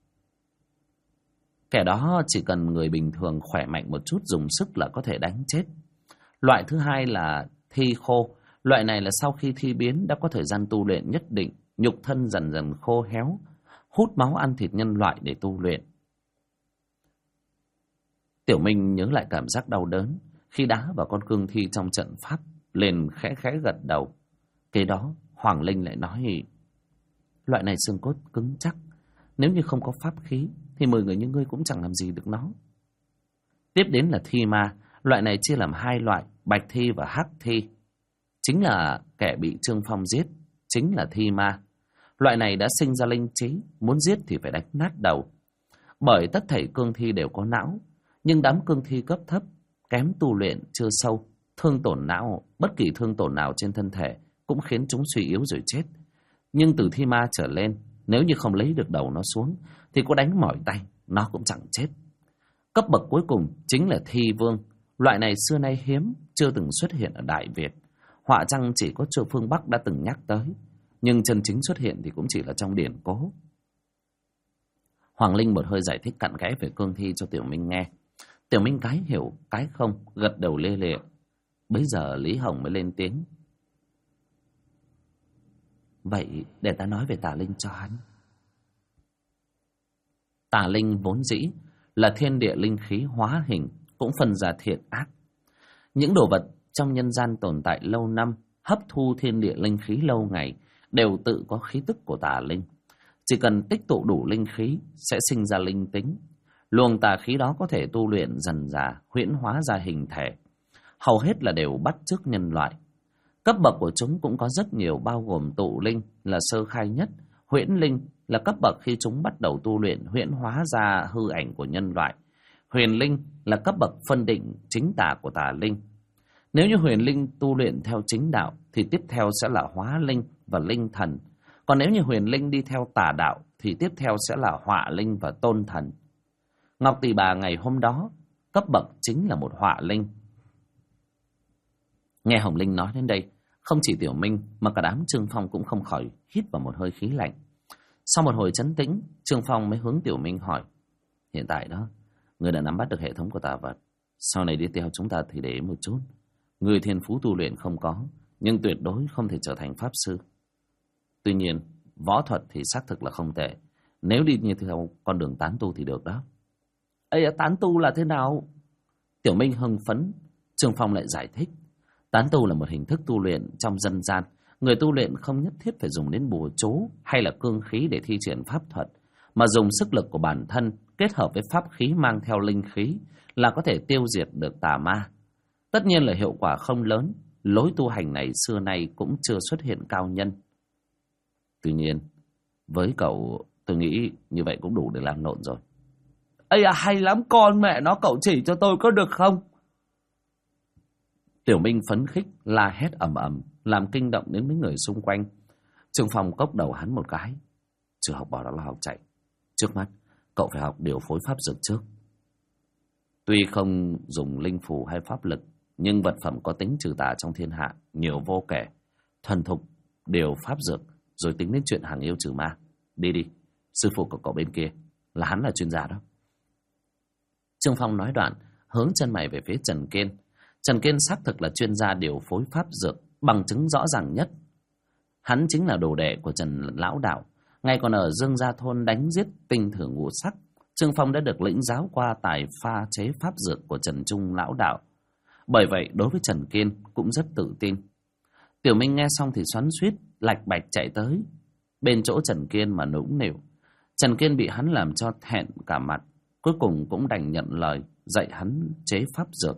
kẻ đó chỉ cần người bình thường khỏe mạnh một chút dùng sức là có thể đánh chết. Loại thứ hai là thi khô. Loại này là sau khi thi biến đã có thời gian tu luyện nhất định, nhục thân dần dần khô héo, hút máu ăn thịt nhân loại để tu luyện. Tiểu Minh nhớ lại cảm giác đau đớn khi đá vào con cương thi trong trận pháp, liền khẽ khẽ gật đầu. Kế đó Hoàng Linh lại nói, loại này xương cốt cứng chắc, nếu như không có pháp khí thì 10 người như ngươi cũng chẳng làm gì được nó. Tiếp đến là thi ma. Loại này chia làm 2 loại, bạch thi và hắc thi. Chính là kẻ bị Trương Phong giết, chính là thi ma. Loại này đã sinh ra linh trí, muốn giết thì phải đánh nát đầu. Bởi tất thảy cương thi đều có não, nhưng đám cương thi cấp thấp, kém tu luyện, chưa sâu, thương tổn não, bất kỳ thương tổn nào trên thân thể cũng khiến chúng suy yếu rồi chết. Nhưng từ thi ma trở lên, nếu như không lấy được đầu nó xuống thì có đánh mỏi tay, nó cũng chẳng chết. Cấp bậc cuối cùng chính là thi vương. Loại này xưa nay hiếm, chưa từng xuất hiện ở Đại Việt. Họa chăng chỉ có chỗ phương Bắc đã từng nhắc tới, nhưng chân chính xuất hiện thì cũng chỉ là trong điển cố. Hoàng Linh một hơi giải thích cặn kẽ về cương thi cho Tiểu Minh nghe. Tiểu Minh cái hiểu, cái không, gật đầu lê lệ. Bấy giờ Lý Hồng mới lên tiếng. Vậy để ta nói về tà linh cho hắn. Tà linh vốn dĩ là thiên địa linh khí hóa hình, cũng phân ra thiện ác. Những đồ vật trong nhân gian tồn tại lâu năm, hấp thu thiên địa linh khí lâu ngày, đều tự có khí tức của tà linh. Chỉ cần tích tụ đủ linh khí sẽ sinh ra linh tính. Luồng tà khí đó có thể tu luyện dần dà, huyễn hóa ra hình thể. Hầu hết là đều bắt chước nhân loại. Cấp bậc của chúng cũng có rất nhiều, bao gồm tụ linh là sơ khai nhất, huyễn linh là cấp bậc khi chúng bắt đầu tu luyện huyễn hóa ra hư ảnh của nhân loại, huyền linh là cấp bậc phân định chính tà của tà linh. Nếu như huyền linh tu luyện theo chính đạo thì tiếp theo sẽ là hóa linh và linh thần. Còn nếu như huyền linh đi theo tà đạo thì tiếp theo sẽ là họa linh và tôn thần. Ngọc Tỷ Bà ngày hôm đó cấp bậc chính là một họa linh. Nghe Hồng Linh nói đến đây, không chỉ Tiểu Minh mà cả đám Trương Phong cũng không khỏi hít vào một hơi khí lạnh. Sau một hồi trấn tĩnh, Trương Phong mới hướng Tiểu Minh hỏi. Hiện tại đó, ngươi đã nắm bắt được hệ thống của tà vật. Sau này đi theo chúng ta thì để ý một chút. Người thiên phú tu luyện không có, nhưng tuyệt đối không thể trở thành pháp sư. Tuy nhiên, võ thuật thì xác thực là không tệ. Nếu đi như theo con đường tán tu thì được đó. Ây, tán tu là thế nào? Tiểu Minh hưng phấn. Trương Phong lại giải thích. Tán tu là một hình thức tu luyện trong dân gian. Người tu luyện không nhất thiết phải dùng đến bùa chú hay là cương khí để thi triển pháp thuật, mà dùng sức lực của bản thân kết hợp với pháp khí mang theo linh khí là có thể tiêu diệt được tà ma. Tất nhiên là hiệu quả không lớn. Lối tu hành này xưa nay cũng chưa xuất hiện cao nhân. Tuy nhiên, với cậu, tôi nghĩ như vậy cũng đủ để làm nộn rồi. Ây à, hay lắm, con mẹ nó, cậu chỉ cho tôi có được không? Tiểu Minh phấn khích la hét ầm ầm, làm kinh động đến mấy người xung quanh. Trương Phong cốc đầu hắn một cái. Chưa học bỏ đó là học chạy. Trước mắt, cậu phải học điều phối pháp dược trước. Tuy không dùng linh phù hay pháp lực, nhưng vật phẩm có tính trừ tà trong thiên hạ nhiều vô kể. Thuần thục điều pháp dược, rồi tính đến chuyện hàng yêu trừ ma. Đi đi, sư phụ của cậu bên kia là hắn là chuyên gia đó. Trương Phong nói đoạn, hướng chân mày về phía Trần Kiên. Trần Kiên xác thực là chuyên gia điều phối pháp dược, bằng chứng rõ ràng nhất. Hắn chính là đồ đệ của Trần Lão Đạo. Ngay còn ở Dương Gia Thôn đánh giết tinh thử ngũ sắc, Trương Phong đã được lĩnh giáo qua tài pha chế pháp dược của Trần Trung Lão Đạo. Bởi vậy đối với Trần Kiên cũng rất tự tin. Tiểu Minh nghe xong thì xoắn xuýt lạch bạch chạy tới bên chỗ Trần Kiên mà nũng nịu. Trần Kiên bị hắn làm cho thẹn cả mặt, cuối cùng cũng đành nhận lời dạy hắn chế pháp dược.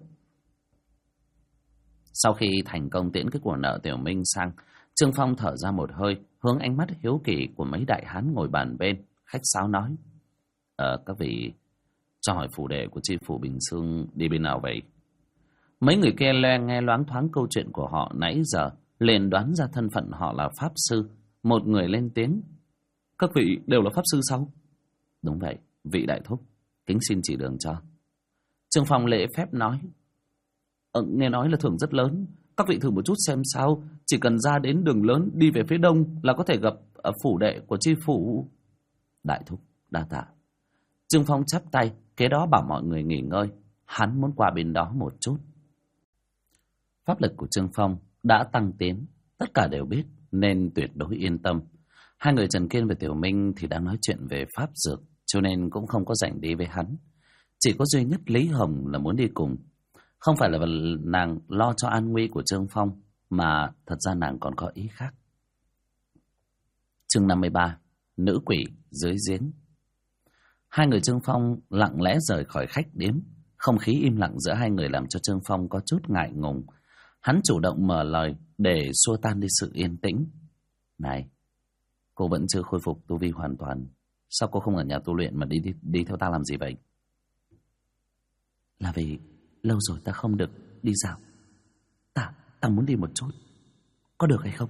Sau khi thành công tiễn cái của nợ Tiểu Minh sang, Trương Phong thở ra một hơi, hướng ánh mắt hiếu kỳ của mấy đại hán ngồi bàn bên, khách sáo nói: các vị cho hỏi phủ đệ của chi phủ Bình Xương đi bên nào vậy? Mấy người kia nghe loáng thoáng câu chuyện của họ nãy giờ, liền đoán ra thân phận họ là pháp sư. Một người lên tiếng: các vị đều là pháp sư sao? Đúng vậy, vị đại thúc, kính xin chỉ đường cho. Trương Phong lễ phép nói: nghe nói là thưởng rất lớn, các vị thử một chút xem sao. Chỉ cần ra đến đường lớn đi về phía đông là có thể gặp ở phủ đệ của chi phủ. Đại thúc đa tạ. Trương Phong chắp tay, kế đó bảo mọi người nghỉ ngơi, hắn muốn qua bên đó một chút. Pháp lực của Trương Phong đã tăng tiến, tất cả đều biết nên tuyệt đối yên tâm. Hai người Trần Kiên và Tiểu Minh thì đang nói chuyện về pháp dược, cho nên cũng không có rảnh đi với hắn. Chỉ có duy nhất Lý Hồng là muốn đi cùng. Không phải là nàng lo cho an nguy của Trương Phong, mà thật ra nàng còn có ý khác. Chương 53: Nữ quỷ dưới giếng. Hai người Trương Phong lặng lẽ rời khỏi khách điếm. Không khí im lặng giữa hai người làm cho Trương Phong có chút ngại ngùng. Hắn chủ động mở lời để xua tan đi sự yên tĩnh. Này, cô vẫn chưa khôi phục tu vi hoàn toàn, sao cô không ở nhà tu luyện mà đi theo ta làm gì vậy? Là vì lâu rồi ta không được đi dạo. Ta muốn đi một chút, có được hay không?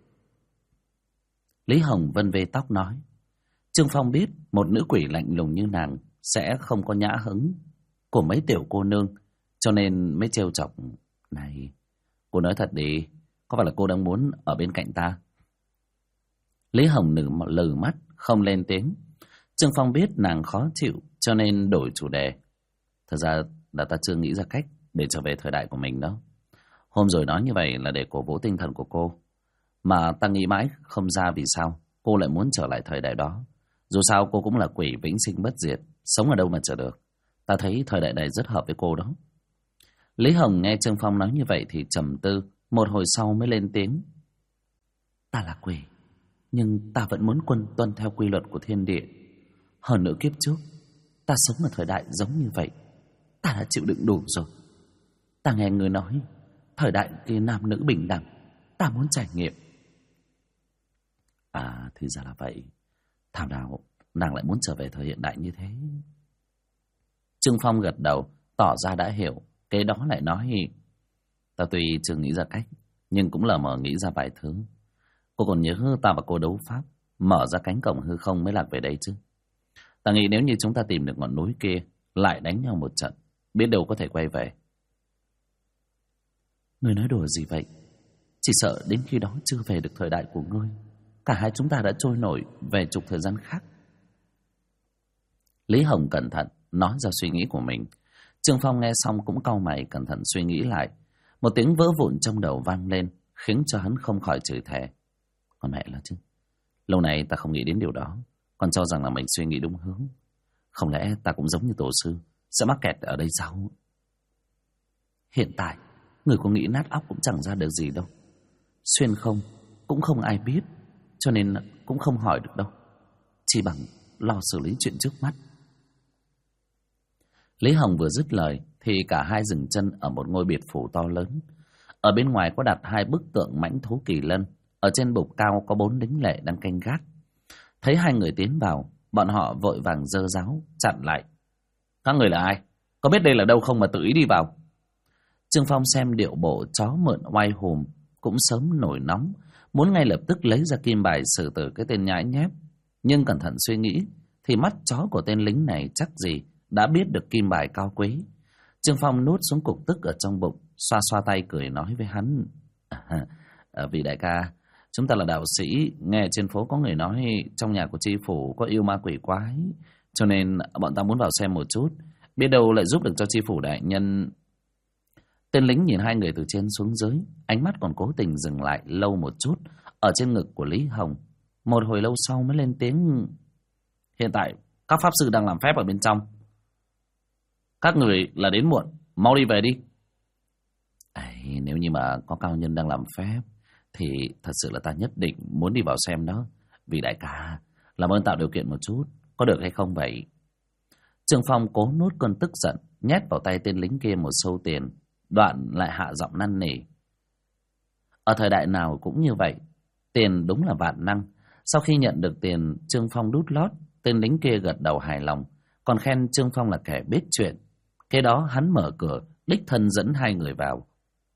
Lý Hồng vân về tóc nói. Trương Phong biết một nữ quỷ lạnh lùng như nàng sẽ không có nhã hứng của mấy tiểu cô nương, cho nên mới trêu chọc. Này, cô nói thật đi, có phải là cô đang muốn ở bên cạnh ta? Lý Hồng lừ mắt, không lên tiếng. Trương Phong biết nàng khó chịu, cho nên đổi chủ đề. Thật ra là ta chưa nghĩ ra cách để trở về thời đại của mình đâu. Hôm rồi nói như vậy là để cổ vũ tinh thần của cô, mà ta nghĩ mãi không ra vì sao cô lại muốn trở lại thời đại đó. Dù sao cô cũng là quỷ vĩnh sinh bất diệt, sống ở đâu mà chờ được. Ta thấy thời đại này rất hợp với cô đó. Lý Hồng nghe Trương Phong nói như vậy thì trầm tư, một hồi sau mới lên tiếng. Ta là quỷ, nhưng ta vẫn muốn tuân theo quy luật của thiên địa. Hơn nữa kiếp trước ta sống ở thời đại giống như vậy, ta đã chịu đựng đủ rồi. Ta nghe người nói thời đại kia nam nữ bình đẳng, ta muốn trải nghiệm. À, thì ra là vậy. Thảo nào nàng lại muốn trở về thời hiện đại như thế? Trương Phong gật đầu, tỏ ra đã hiểu. Kế đó lại nói: ta tuy chưa nghĩ ra cách, nhưng cũng lờ mờ nghĩ ra vài thứ. Cô còn nhớ ta và cô đấu pháp, mở ra cánh cổng hư không mới lạc về đây chứ? Ta nghĩ nếu như chúng ta tìm được ngọn núi kia, lại đánh nhau một trận, biết đâu có thể quay về. Ngươi nói đùa gì vậy? Chỉ sợ đến khi đó chưa về được thời đại của ngươi, cả hai chúng ta đã trôi nổi về trục thời gian khác. Lý Hồng cẩn thận nói ra suy nghĩ của mình. Trương Phong nghe xong cũng cau mày cẩn thận suy nghĩ lại. Một tiếng vỡ vụn trong đầu vang lên, khiến cho hắn không khỏi chửi thề. Con mẹ là chứ, lâu nay ta không nghĩ đến điều đó, còn cho rằng là mình suy nghĩ đúng hướng. Không lẽ ta cũng giống như tổ sư, sẽ mắc kẹt ở đây sao? Hiện tại người có nghĩ nát óc cũng chẳng ra được gì đâu. Xuyên không cũng không ai biết, cho nên cũng không hỏi được đâu. Chỉ bằng lo xử lý chuyện trước mắt. Lý Hồng vừa dứt lời thì cả hai dừng chân ở một ngôi biệt phủ to lớn. Ở bên ngoài có đặt hai bức tượng mãnh thú kỳ lân. Ở trên bục cao có 4 lính lệ đang canh gác. Thấy hai người tiến vào, bọn họ vội vàng giơ giáo chặn lại. Các người là ai? Có biết đây là đâu không mà tự ý đi vào? Trương Phong xem điệu bộ chó mượn oai hùm cũng sớm nổi nóng, muốn ngay lập tức lấy ra kim bài xử tử cái tên nhãi nhép. Nhưng cẩn thận suy nghĩ thì mắt chó của tên lính này chắc gì đã biết được kim bài cao quý. Trương Phong nuốt xuống cục tức ở trong bụng, xoa xoa tay cười nói với hắn. Vị đại ca, chúng ta là đạo sĩ, nghe trên phố có người nói trong nhà của tri phủ có yêu ma quỷ quái, cho nên bọn ta muốn vào xem một chút, biết đâu lại giúp được cho tri phủ đại nhân. Tên lính nhìn hai người từ trên xuống dưới, ánh mắt còn cố tình dừng lại lâu một chút ở trên ngực của Lý Hồng. Một hồi lâu sau mới lên tiếng. Hiện tại các pháp sư đang làm phép ở bên trong. Các người là đến muộn, mau đi về đi. Ấy, nếu như mà có cao nhân đang làm phép thì thật sự là ta nhất định muốn đi vào xem đó. Vì đại ca, làm ơn tạo điều kiện một chút, có được hay không vậy? Trương Phong cố nuốt cơn tức giận, nhét vào tay tên lính kia một xâu tiền, đoạn lại hạ giọng năn nỉ. Ở thời đại nào cũng như vậy, tiền đúng là vạn năng. Sau khi nhận được tiền, Trương Phong đút lót, tên lính kia gật đầu hài lòng, còn khen Trương Phong là kẻ biết chuyện. Kế đó hắn mở cửa, đích thân dẫn hai người vào.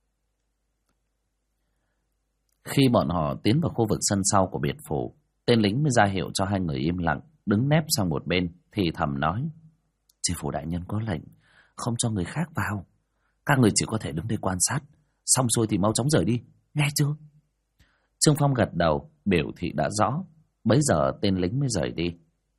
Khi bọn họ tiến vào khu vực sân sau của biệt phủ, tên lính mới ra hiệu cho hai người im lặng, đứng nép sang một bên, thì thầm nói: Tri phủ đại nhân có lệnh không cho người khác vào, các người chỉ có thể đứng đây quan sát, xong xuôi thì mau chóng rời đi, nghe chưa? Trương Phong gật đầu, biểu thị đã rõ. Bấy giờ tên lính mới rời đi.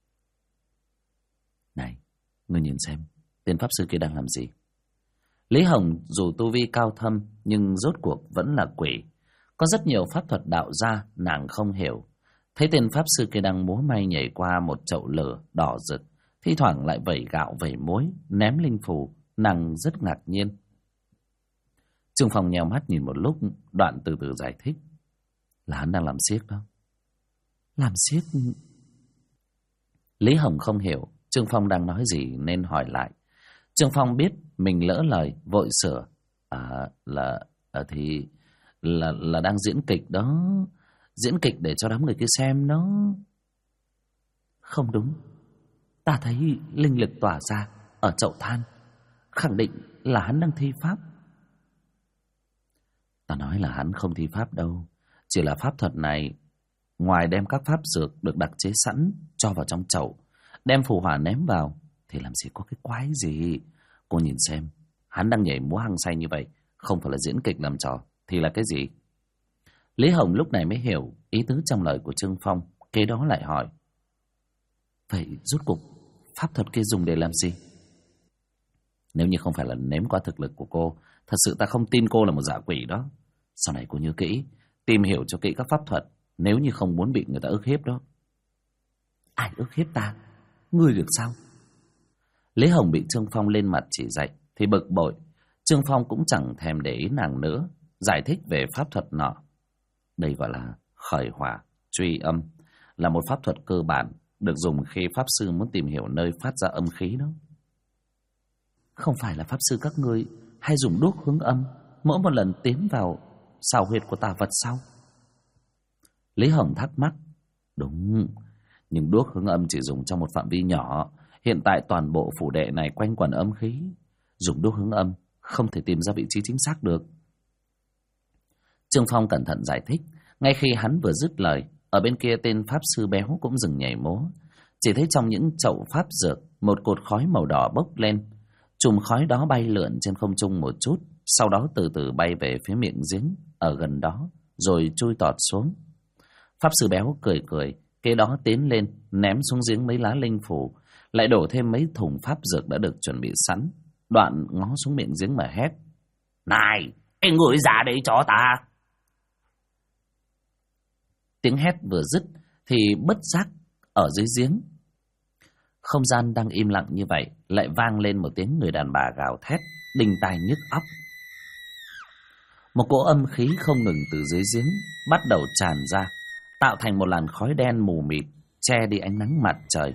Này, ngươi nhìn xem, tên pháp sư kia đang làm gì? Lý Hồng dù tu vi cao thâm, nhưng rốt cuộc vẫn là quỷ. Có rất nhiều pháp thuật đạo gia nàng không hiểu. Thấy tên pháp sư kia đang múa may nhảy qua một chậu lửa đỏ rực, thi thoảng lại vẩy gạo vẩy muối, ném linh phù, nàng rất ngạc nhiên. Trương Phong nheo mắt nhìn một lúc, đoạn từ từ giải thích: Là hắn đang làm xiếc đó. Làm xiếc? Lý Hồng không hiểu Trương Phong đang nói gì nên hỏi lại. Trương Phong biết mình lỡ lời, vội sửa: là đang diễn kịch đó, diễn kịch để cho đám người kia xem đó. Không đúng, ta thấy linh lực tỏa ra ở chậu than, khẳng định là hắn đang thi pháp. Ta nói là hắn không thi pháp đâu, chỉ là pháp thuật này ngoài đem các pháp dược được đặc chế sẵn cho vào trong chậu, đem phù hỏa ném vào, thì làm gì có cái quái gì. Cô nhìn xem, hắn đang nhảy múa hăng say như vậy, không phải là diễn kịch làm trò thì là cái gì? Lý Hồng lúc này mới hiểu ý tứ trong lời của Trương Phong, kế đó lại hỏi: Vậy rốt cuộc pháp thuật kia dùng để làm gì? Nếu như không phải là nếm qua thực lực của cô, thật sự ta không tin cô là một dã quỷ đó. Sau này cô nhớ kỹ, tìm hiểu cho kỹ các pháp thuật, nếu như không muốn bị người ta ức hiếp đó. Ai ức hiếp ta? Ngươi được sao? Lý Hồng bị Trương Phong lên mặt chỉ dạy thì bực bội. Trương Phong cũng chẳng thèm để ý nàng nữa, giải thích về pháp thuật nọ. Đây gọi là khởi hỏa truy âm, là một pháp thuật cơ bản được dùng khi pháp sư muốn tìm hiểu nơi phát ra âm khí đó. Không phải là pháp sư các ngươi hay dùng đuốc hướng âm mỗi một lần tiến vào xào huyệt của tà vật sao? Lý Hồng thắc mắc. Đúng, nhưng đuốc hướng âm chỉ dùng trong một phạm vi nhỏ. Hiện tại toàn bộ phủ đệ này quanh quẩn âm khí, dùng đuốc hướng âm không thể tìm ra vị trí chính xác được. Trương Phong cẩn thận giải thích. Ngay khi hắn vừa dứt lời, ở bên kia tên pháp sư béo cũng dừng nhảy múa. Chỉ thấy trong những chậu pháp dược, một cột khói màu đỏ bốc lên. Chùm khói đó bay lượn trên không trung một chút, sau đó từ từ bay về phía miệng giếng ở gần đó, rồi chui tọt xuống. Pháp sư béo cười cười, kế đó tiến lên, ném xuống giếng mấy lá linh phù, lại đổ thêm mấy thùng pháp dược đã được chuẩn bị sẵn. Đoạn ngó xuống miệng giếng mà hét: Này, cái người ra đây cho ta! Tiếng hét vừa dứt thì bất giác ở dưới giếng, không gian đang im lặng như vậy, lại vang lên một tiếng người đàn bà gào thét, đinh tai nhức óc. Một cỗ âm khí không ngừng từ dưới giếng bắt đầu tràn ra, tạo thành một làn khói đen mù mịt, che đi ánh nắng mặt trời.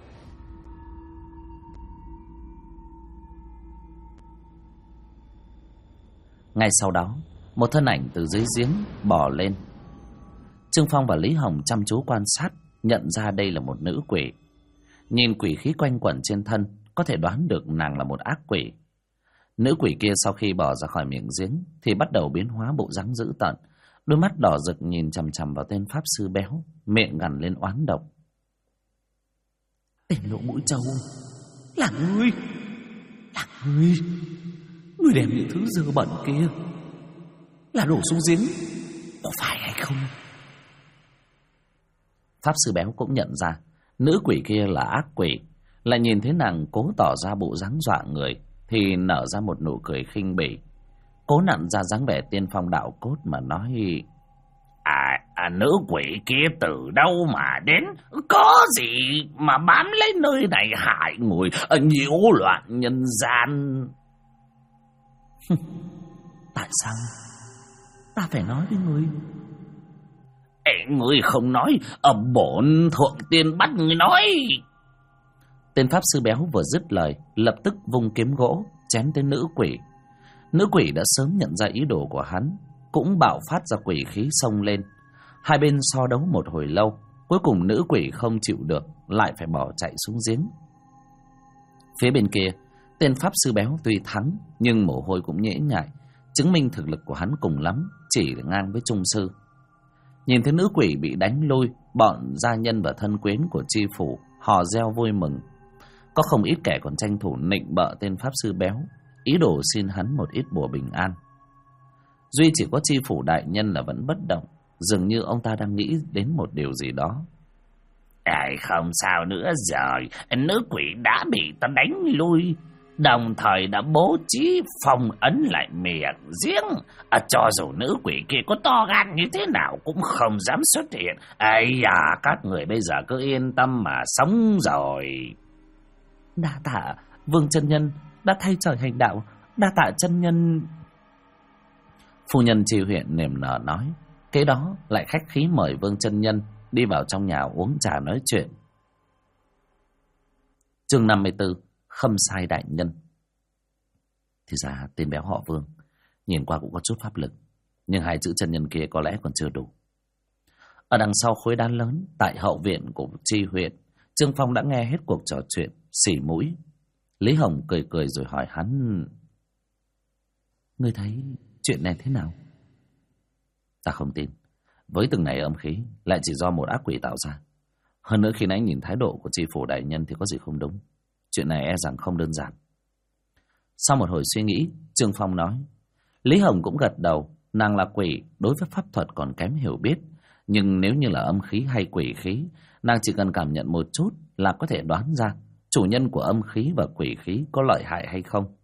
Ngay sau đó, một thân ảnh từ dưới giếng bò lên. Trương Phong và Lý Hồng chăm chú quan sát, nhận ra đây là một nữ quỷ. Nhìn quỷ khí quanh quẩn trên thân, có thể đoán được nàng là một ác quỷ. Nữ quỷ kia sau khi bò ra khỏi miệng giếng thì bắt đầu biến hóa bộ dáng dữ tợn, đôi mắt đỏ rực nhìn chằm chằm vào tên pháp sư béo, miệng gằn lên oán độc. Tên lỗ mũi trâu, là ngươi, ngươi đem những thứ dơ bẩn kia là đổ xuống giếng, có phải hay không? Pháp sư béo cũng nhận ra nữ quỷ kia là ác quỷ, lại nhìn thấy nàng cố tỏ ra bộ dáng dọa người thì nở ra một nụ cười khinh bỉ, cố nặn ra dáng vẻ tiên phong đạo cốt mà nói: nữ quỷ kia từ đâu mà đến, có gì mà bám lấy nơi này hại người, nhiễu loạn nhân gian. Tại sao ta phải nói với ngươi? Ngươi không nói, bổn thượng tiên bắt ngươi nói. Tên pháp sư béo vừa dứt lời, lập tức vung kiếm gỗ chém tới nữ quỷ. Nữ quỷ đã sớm nhận ra ý đồ của hắn, cũng bạo phát ra quỷ khí xông lên. Hai bên so đấu một hồi lâu, cuối cùng nữ quỷ không chịu được, lại phải bỏ chạy xuống giếng. Phía bên kia, tên pháp sư béo tuy thắng, nhưng mồ hôi cũng nhễ nhại, chứng minh thực lực của hắn cùng lắm chỉ ngang với trung sư. Nhìn thấy nữ quỷ bị đánh lui, bọn gia nhân và thân quyến của tri phủ hò reo vui mừng. Có không ít kẻ còn tranh thủ nịnh bợ tên pháp sư béo, ý đồ xin hắn một ít bùa bình an. Duy chỉ có tri phủ đại nhân là vẫn bất động, dường như ông ta đang nghĩ đến một điều gì đó. Không sao nữa rồi, nữ quỷ đã bị ta đánh lui, đồng thời đã bố trí phong ấn lại miệng giếng. Cho dù nữ quỷ kia có to gan như thế nào cũng không dám xuất hiện. Các người bây giờ cứ yên tâm mà sống rồi. Đa tạ Vương chân nhân đã thay trời hành đạo, đa tạ chân nhân. Phu nhân tri huyện niềm nở nói. Kế đó lại khách khí mời Vương chân nhân đi vào trong nhà uống trà nói chuyện. Chương 54: Khâm sai đại nhân. Thì ra tên béo họ Vương nhìn qua cũng có chút pháp lực, nhưng hai chữ chân nhân kia có lẽ còn chưa đủ. Ở đằng sau khối đá lớn tại hậu viện của tri huyện, Trương Phong đã nghe hết cuộc trò chuyện, xỉ mũi. Lý Hồng cười cười rồi hỏi hắn: Ngươi thấy chuyện này thế nào? Ta không tin. Với từng này âm khí lại chỉ do một ác quỷ tạo ra. Hơn nữa khi nãy nhìn thái độ của tri phủ đại nhân thì có gì không đúng. Chuyện này e rằng không đơn giản. Sau một hồi suy nghĩ, Trương Phong nói. Lý Hồng cũng gật đầu. Nàng là quỷ, đối với pháp thuật còn kém hiểu biết. Nhưng nếu như là âm khí hay quỷ khí, nàng chỉ cần cảm nhận một chút là có thể đoán ra chủ nhân của âm khí và quỷ khí có lợi hại hay không.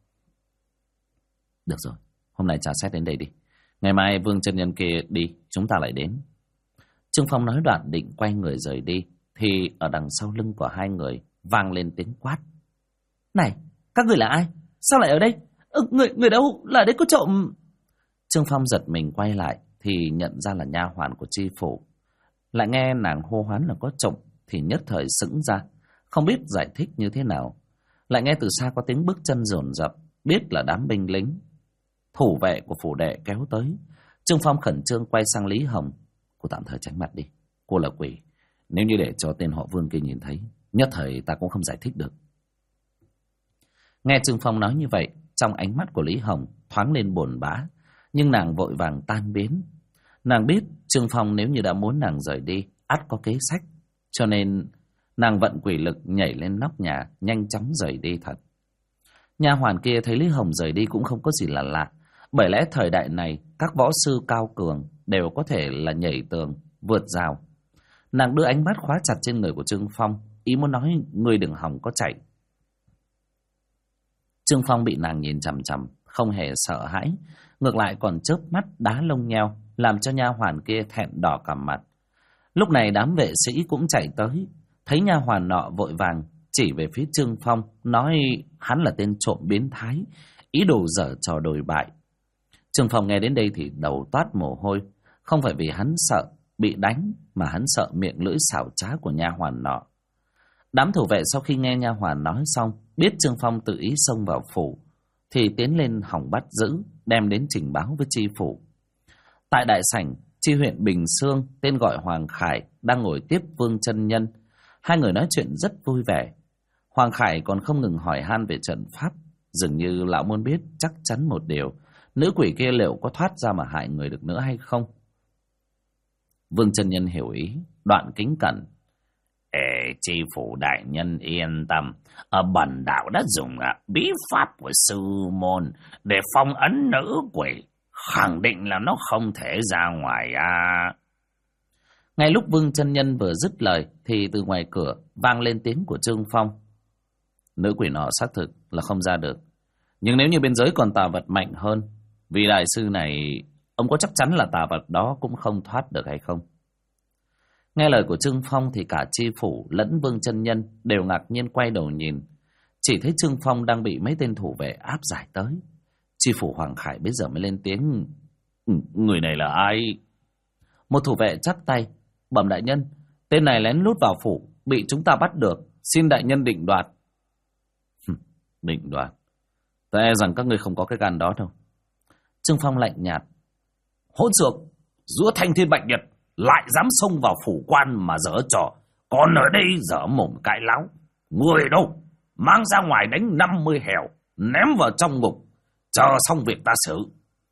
Được rồi, hôm nay trà xét đến đây đi. Ngày mai Vương chân nhân kia đi, chúng ta lại đến. Trương Phong nói đoạn định quay người rời đi, thì ở đằng sau lưng của hai người vang lên tiếng quát. Này, các người là ai? Sao lại ở đây? Người đâu? Là đấy có trộm? Trương Phong giật mình quay lại thì nhận ra là nha hoàn của tri phủ. Lại nghe nàng hô hoán là có trộm thì nhất thời sững ra, không biết giải thích như thế nào. Lại nghe từ xa có tiếng bước chân dồn dập, biết là đám binh lính thủ vệ của phủ đệ kéo tới. Trương Phong khẩn trương quay sang Lý Hồng. Cô tạm thời tránh mặt đi, cô là quỷ, nếu như để cho tên họ Vương kia nhìn thấy, nhất thời ta cũng không giải thích được. Nghe Trương Phong nói như vậy, trong ánh mắt của Lý Hồng thoáng lên buồn bã, nhưng nàng vội vàng tan biến. Nàng biết Trương Phong nếu như đã muốn nàng rời đi, ắt có kế sách, cho nên nàng vận quỷ lực nhảy lên nóc nhà, nhanh chóng rời đi thật. Nha hoàn kia thấy Lý Hồng rời đi cũng không có gì là lạ, bởi lẽ thời đại này các võ sư cao cường đều có thể là nhảy tường, vượt rào. Nàng đưa ánh mắt khóa chặt trên người của Trương Phong, ý muốn nói người đừng hòng có chạy. Trương Phong bị nàng nhìn chằm chằm, không hề sợ hãi, ngược lại còn chớp mắt đá lông nheo, làm cho nha hoàn kia thẹn đỏ cả mặt. Lúc này đám vệ sĩ cũng chạy tới, thấy nha hoàn nọ vội vàng chỉ về phía Trương Phong, nói hắn là tên trộm biến thái, ý đồ giở trò đồi bại. Trương Phong nghe đến đây thì đầu toát mồ hôi, không phải vì hắn sợ bị đánh, mà hắn sợ miệng lưỡi xảo trá của nha hoàn nọ. Đám thủ vệ sau khi nghe nha hoàn nói xong, biết Trương Phong tự ý xông vào phủ, thì tiến lên hòng bắt giữ, đem đến trình báo với tri phủ. Tại đại sảnh, tri huyện Bình Xương, tên gọi Hoàng Khải, đang ngồi tiếp Vương chân nhân. Hai người nói chuyện rất vui vẻ. Hoàng Khải còn không ngừng hỏi han về trận pháp, dường như lão muốn biết chắc chắn một điều, nữ quỷ kia liệu có thoát ra mà hại người được nữa hay không. Vương chân nhân hiểu ý, đoạn kính cẩn. Tri phủ đại nhân yên tâm, bần đạo đã dùng bí pháp của sư môn để phong ấn nữ quỷ, khẳng định là nó không thể ra ngoài Ngay lúc Vương chân nhân vừa dứt lời thì từ ngoài cửa vang lên tiếng của Trương Phong. Nữ quỷ nọ xác thực là không ra được, nhưng nếu như bên dưới còn tà vật mạnh hơn, vì đại sư này, ông có chắc chắn là tà vật đó cũng không thoát được hay không? Nghe lời của Trương Phong thì cả tri phủ lẫn Vương chân nhân đều ngạc nhiên quay đầu nhìn, chỉ thấy Trương Phong đang bị mấy tên thủ vệ áp giải tới. Chi phủ Hoàng Khải bây giờ mới lên tiếng. Người này là ai? Một thủ vệ chắp tay. Bẩm đại nhân, tên này lén lút vào phủ, bị chúng ta bắt được, xin đại nhân định đoạt. Định đoạt? Ta e rằng các ngươi không có cái gan đó đâu. Trương Phong lạnh nhạt. Hỗn xược, giữa thanh thiên bạch nhật lại dám xông vào phủ quan mà giở trò, còn ở đây dở mồm cãi láo. Người đâu, mang ra ngoài đánh 50 hẻo, ném vào trong ngục, chờ xong việc ta xử.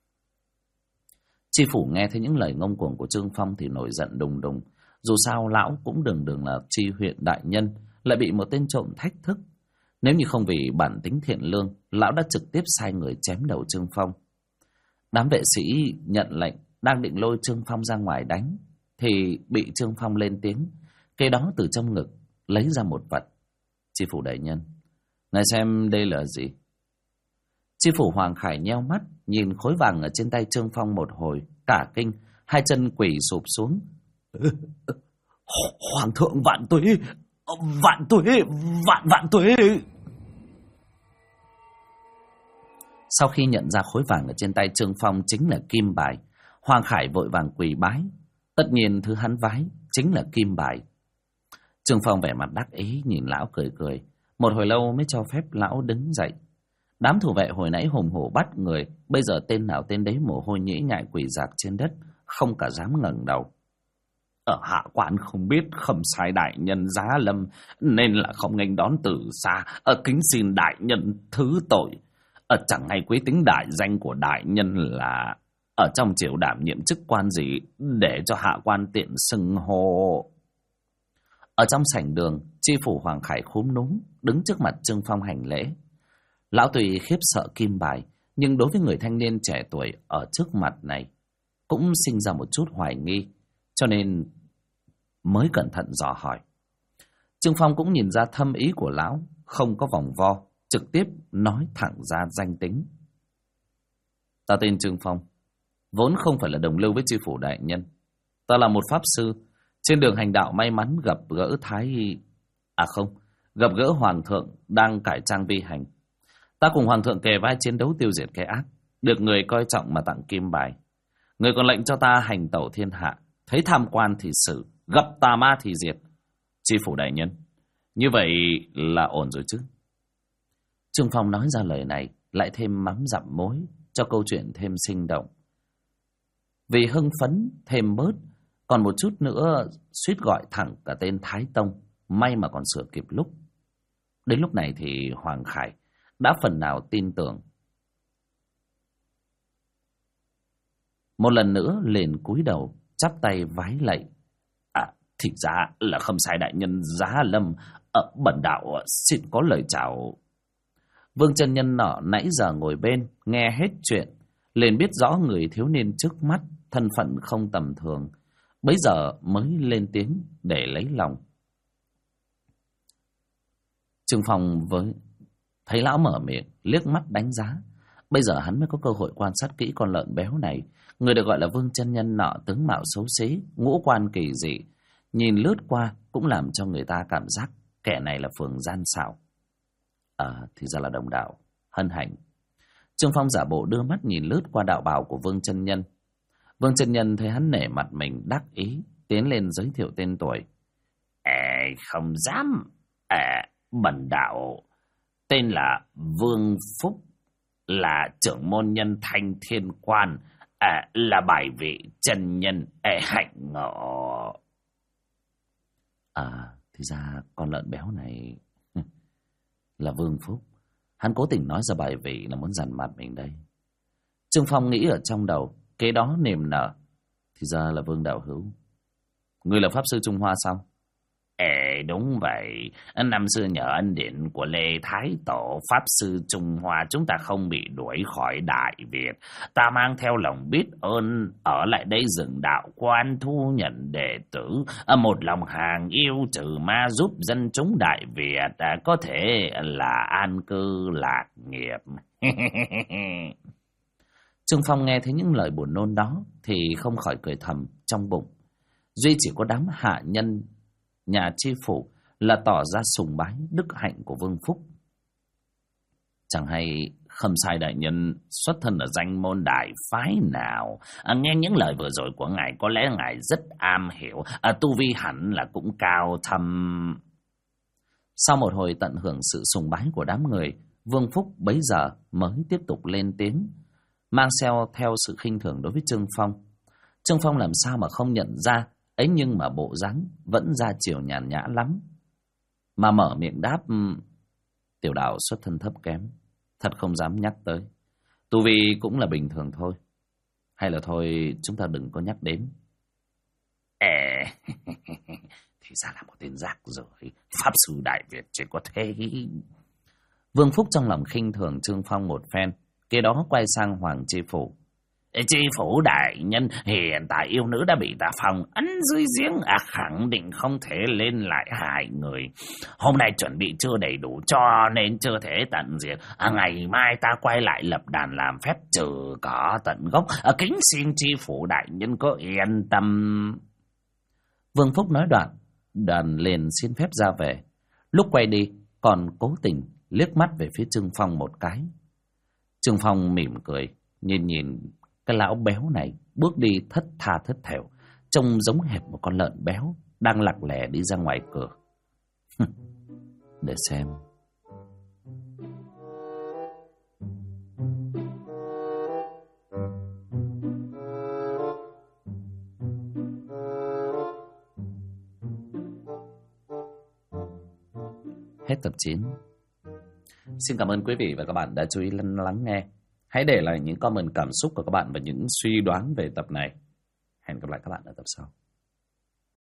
Chi phủ nghe thấy những lời ngông cuồng của Trương Phong thì nổi giận đùng đùng. Dù sao lão cũng đường là chi huyện đại nhân, lại bị một tên trộm thách thức. Nếu như không vì bản tính thiện lương, lão đã trực tiếp sai người chém đầu Trương Phong. Đám vệ sĩ nhận lệnh đang định lôi Trương Phong ra ngoài đánh thì bị Trương Phong lên tiếng. Cái đó từ trong ngực lấy ra một vật. Chi phủ đại nhân, ngài xem đây là gì? Chi phủ Hoàng Khải nheo mắt nhìn khối vàng ở trên tay Trương Phong một hồi, cả kinh, hai chân quỳ sụp xuống. Hoàng thượng vạn tuế, vạn tuế, vạn tuế. Sau khi nhận ra khối vàng ở trên tay Trương Phong chính là kim bài, Hoàng Khải vội vàng quỳ bái. Tất nhiên thứ hắn vái chính là kim bài. Trương Phong vẻ mặt đắc ý nhìn lão cười cười. Một hồi lâu mới cho phép lão đứng dậy. Đám thủ vệ hồi nãy hùng hổ bắt người, bây giờ tên nào tên đấy mồ hôi nhễ nhại quỳ rạp trên đất, không cả dám ngẩng đầu. Ở hạ quan không biết khâm sai đại nhân giá lâm, nên là không nghênh đón từ xa. Kính xin đại nhân thứ tội. Chẳng hay quý tính đại danh của đại nhân là ở trong triều đảm nhiệm chức quan gì, để cho hạ quan tiện xưng hô. Ở trong sảnh đường, chi phủ Hoàng Khải khúm núm đứng trước mặt Trương Phong hành lễ. Lão tuy khiếp sợ kim bài, nhưng đối với người thanh niên trẻ tuổi ở trước mặt này cũng sinh ra một chút hoài nghi, cho nên mới cẩn thận dò hỏi. Trương Phong cũng nhìn ra thâm ý của lão, không có vòng vo, trực tiếp nói thẳng ra danh tính. Ta tên Trương Phong, vốn không phải là đồng lưu với chi phủ đại nhân. Ta là một pháp sư, trên đường hành đạo may mắn gặp gỡ gặp gỡ hoàng thượng đang cải trang vi hành. Ta cùng hoàng thượng kề vai chiến đấu tiêu diệt cái ác, được người coi trọng mà tặng kim bài. Người còn lệnh cho ta hành tẩu thiên hạ, thấy tham quan thì xử, gặp tà ma thì diệt. Chi phủ đại nhân, như vậy là ổn rồi chứ? Trương Phong nói ra lời này lại thêm mắm dặm mối, cho câu chuyện thêm sinh động. Vì hưng phấn thêm bớt, còn một chút nữa suýt gọi thẳng cả tên Thái Tông, may mà còn sửa kịp lúc. Đến lúc này thì Hoàng Khải đã phần nào tin tưởng. Một lần nữa liền cúi đầu chắp tay vái lạy. Thì ra là khâm sai đại nhân giá lâm, bần đạo xin có lời chào. Vương chân nhân nọ nãy giờ ngồi bên nghe hết chuyện, liền biết rõ người thiếu niên trước mắt thân phận không tầm thường, bấy giờ mới lên tiếng để lấy lòng. Trương Phong thấy lão mở miệng, liếc mắt đánh giá. Bây giờ hắn mới có cơ hội quan sát kỹ con lợn béo này. Người được gọi là Vương chân nhân nọ tướng mạo xấu xí, ngũ quan kỳ dị, nhìn lướt qua cũng làm cho người ta cảm giác kẻ này là phường gian xảo. Thì ra là đồng đạo, hân hạnh. Trương Phong giả bộ đưa mắt nhìn lướt qua đạo bào của Vương chân nhân. Vương chân nhân thấy hắn nể mặt mình đắc ý, tiến lên giới thiệu tên tuổi. Không dám. Bần đạo tên là Vương Phúc, là trưởng môn nhân Thanh Thiên Quan, là bài vị chân nhân hạnh ngộ. Thì ra con lợn béo này là Vương Phúc. Hắn cố tình nói ra bài vị là muốn dằn mặt mình đây. Trương Phong nghĩ ở trong đầu, kế đó niềm nở. Thì ra là Vương đạo hữu. Ngươi là pháp sư Trung Hoa sao? Đúng vậy. Năm xưa nhờ ân điển của Lê Thái Tổ, pháp sư Trung Hoa chúng ta không bị đuổi khỏi Đại Việt. Ta mang theo lòng biết ơn ở lại đây dựng đạo quan, thu nhận đệ tử, một lòng hàng yêu trừ ma, giúp dân chúng Đại Việt có thể là an cư lạc nghiệp. Trương Phong nghe thấy những lời buồn nôn đó thì không khỏi cười thầm trong bụng. Duy chỉ có đám hạ nhân nhà chi phủ là tỏ ra sùng bái đức hạnh của Vương Phúc. Chẳng hay Khâm Sai đại nhân xuất thân ở danh môn đại phái nào? Nghe những lời vừa rồi của ngài có lẽ ngài rất am hiểu. Tu vi hẳn là cũng cao thâm. Sau một hồi tận hưởng sự sùng bái của đám người, Vương Phúc bấy giờ mới tiếp tục lên tiếng, mang theo sự khinh thường đối với Trương Phong. Trương Phong làm sao mà không nhận ra, ấy nhưng mà bộ dáng vẫn ra chiều nhàn nhã lắm. Mà mở miệng đáp: tiểu đạo xuất thân thấp kém, thật không dám nhắc tới. Tu vi cũng là bình thường thôi. Hay là thôi chúng ta đừng có nhắc đến. Thì ra là một tên rác rưởi, pháp sư Đại Việt chỉ có thế. Vương Phúc trong lòng khinh thường Trương Phong một phen, kế đó quay sang Hoàng Tri Phủ. Tri Phủ đại nhân, hiện tại yêu nữ đã bị ta phong ấn dưới giếng, khẳng định không thể lên lại hại người. Hôm nay chuẩn bị chưa đầy đủ cho nên chưa thể tận diệt. Ngày mai ta quay lại lập đàn làm phép trừ cỏ tận gốc. Kính xin Tri Phủ đại nhân có yên tâm. Vương Phúc nói đoạn, đoàn liền xin phép ra về. Lúc quay đi còn cố tình liếc mắt về phía Trương Phong một cái. Trương Phong mỉm cười, nhìn cái lão béo này bước đi thất tha thất thểu, trông giống hệt một con lợn béo đang lặc lẻ đi ra ngoài cửa. Để xem. Hết tập 9. Xin cảm ơn quý vị và các bạn đã chú ý lắng nghe. Hãy để lại những comment cảm xúc của các bạn và những suy đoán về tập này. Hẹn gặp lại các bạn ở tập sau.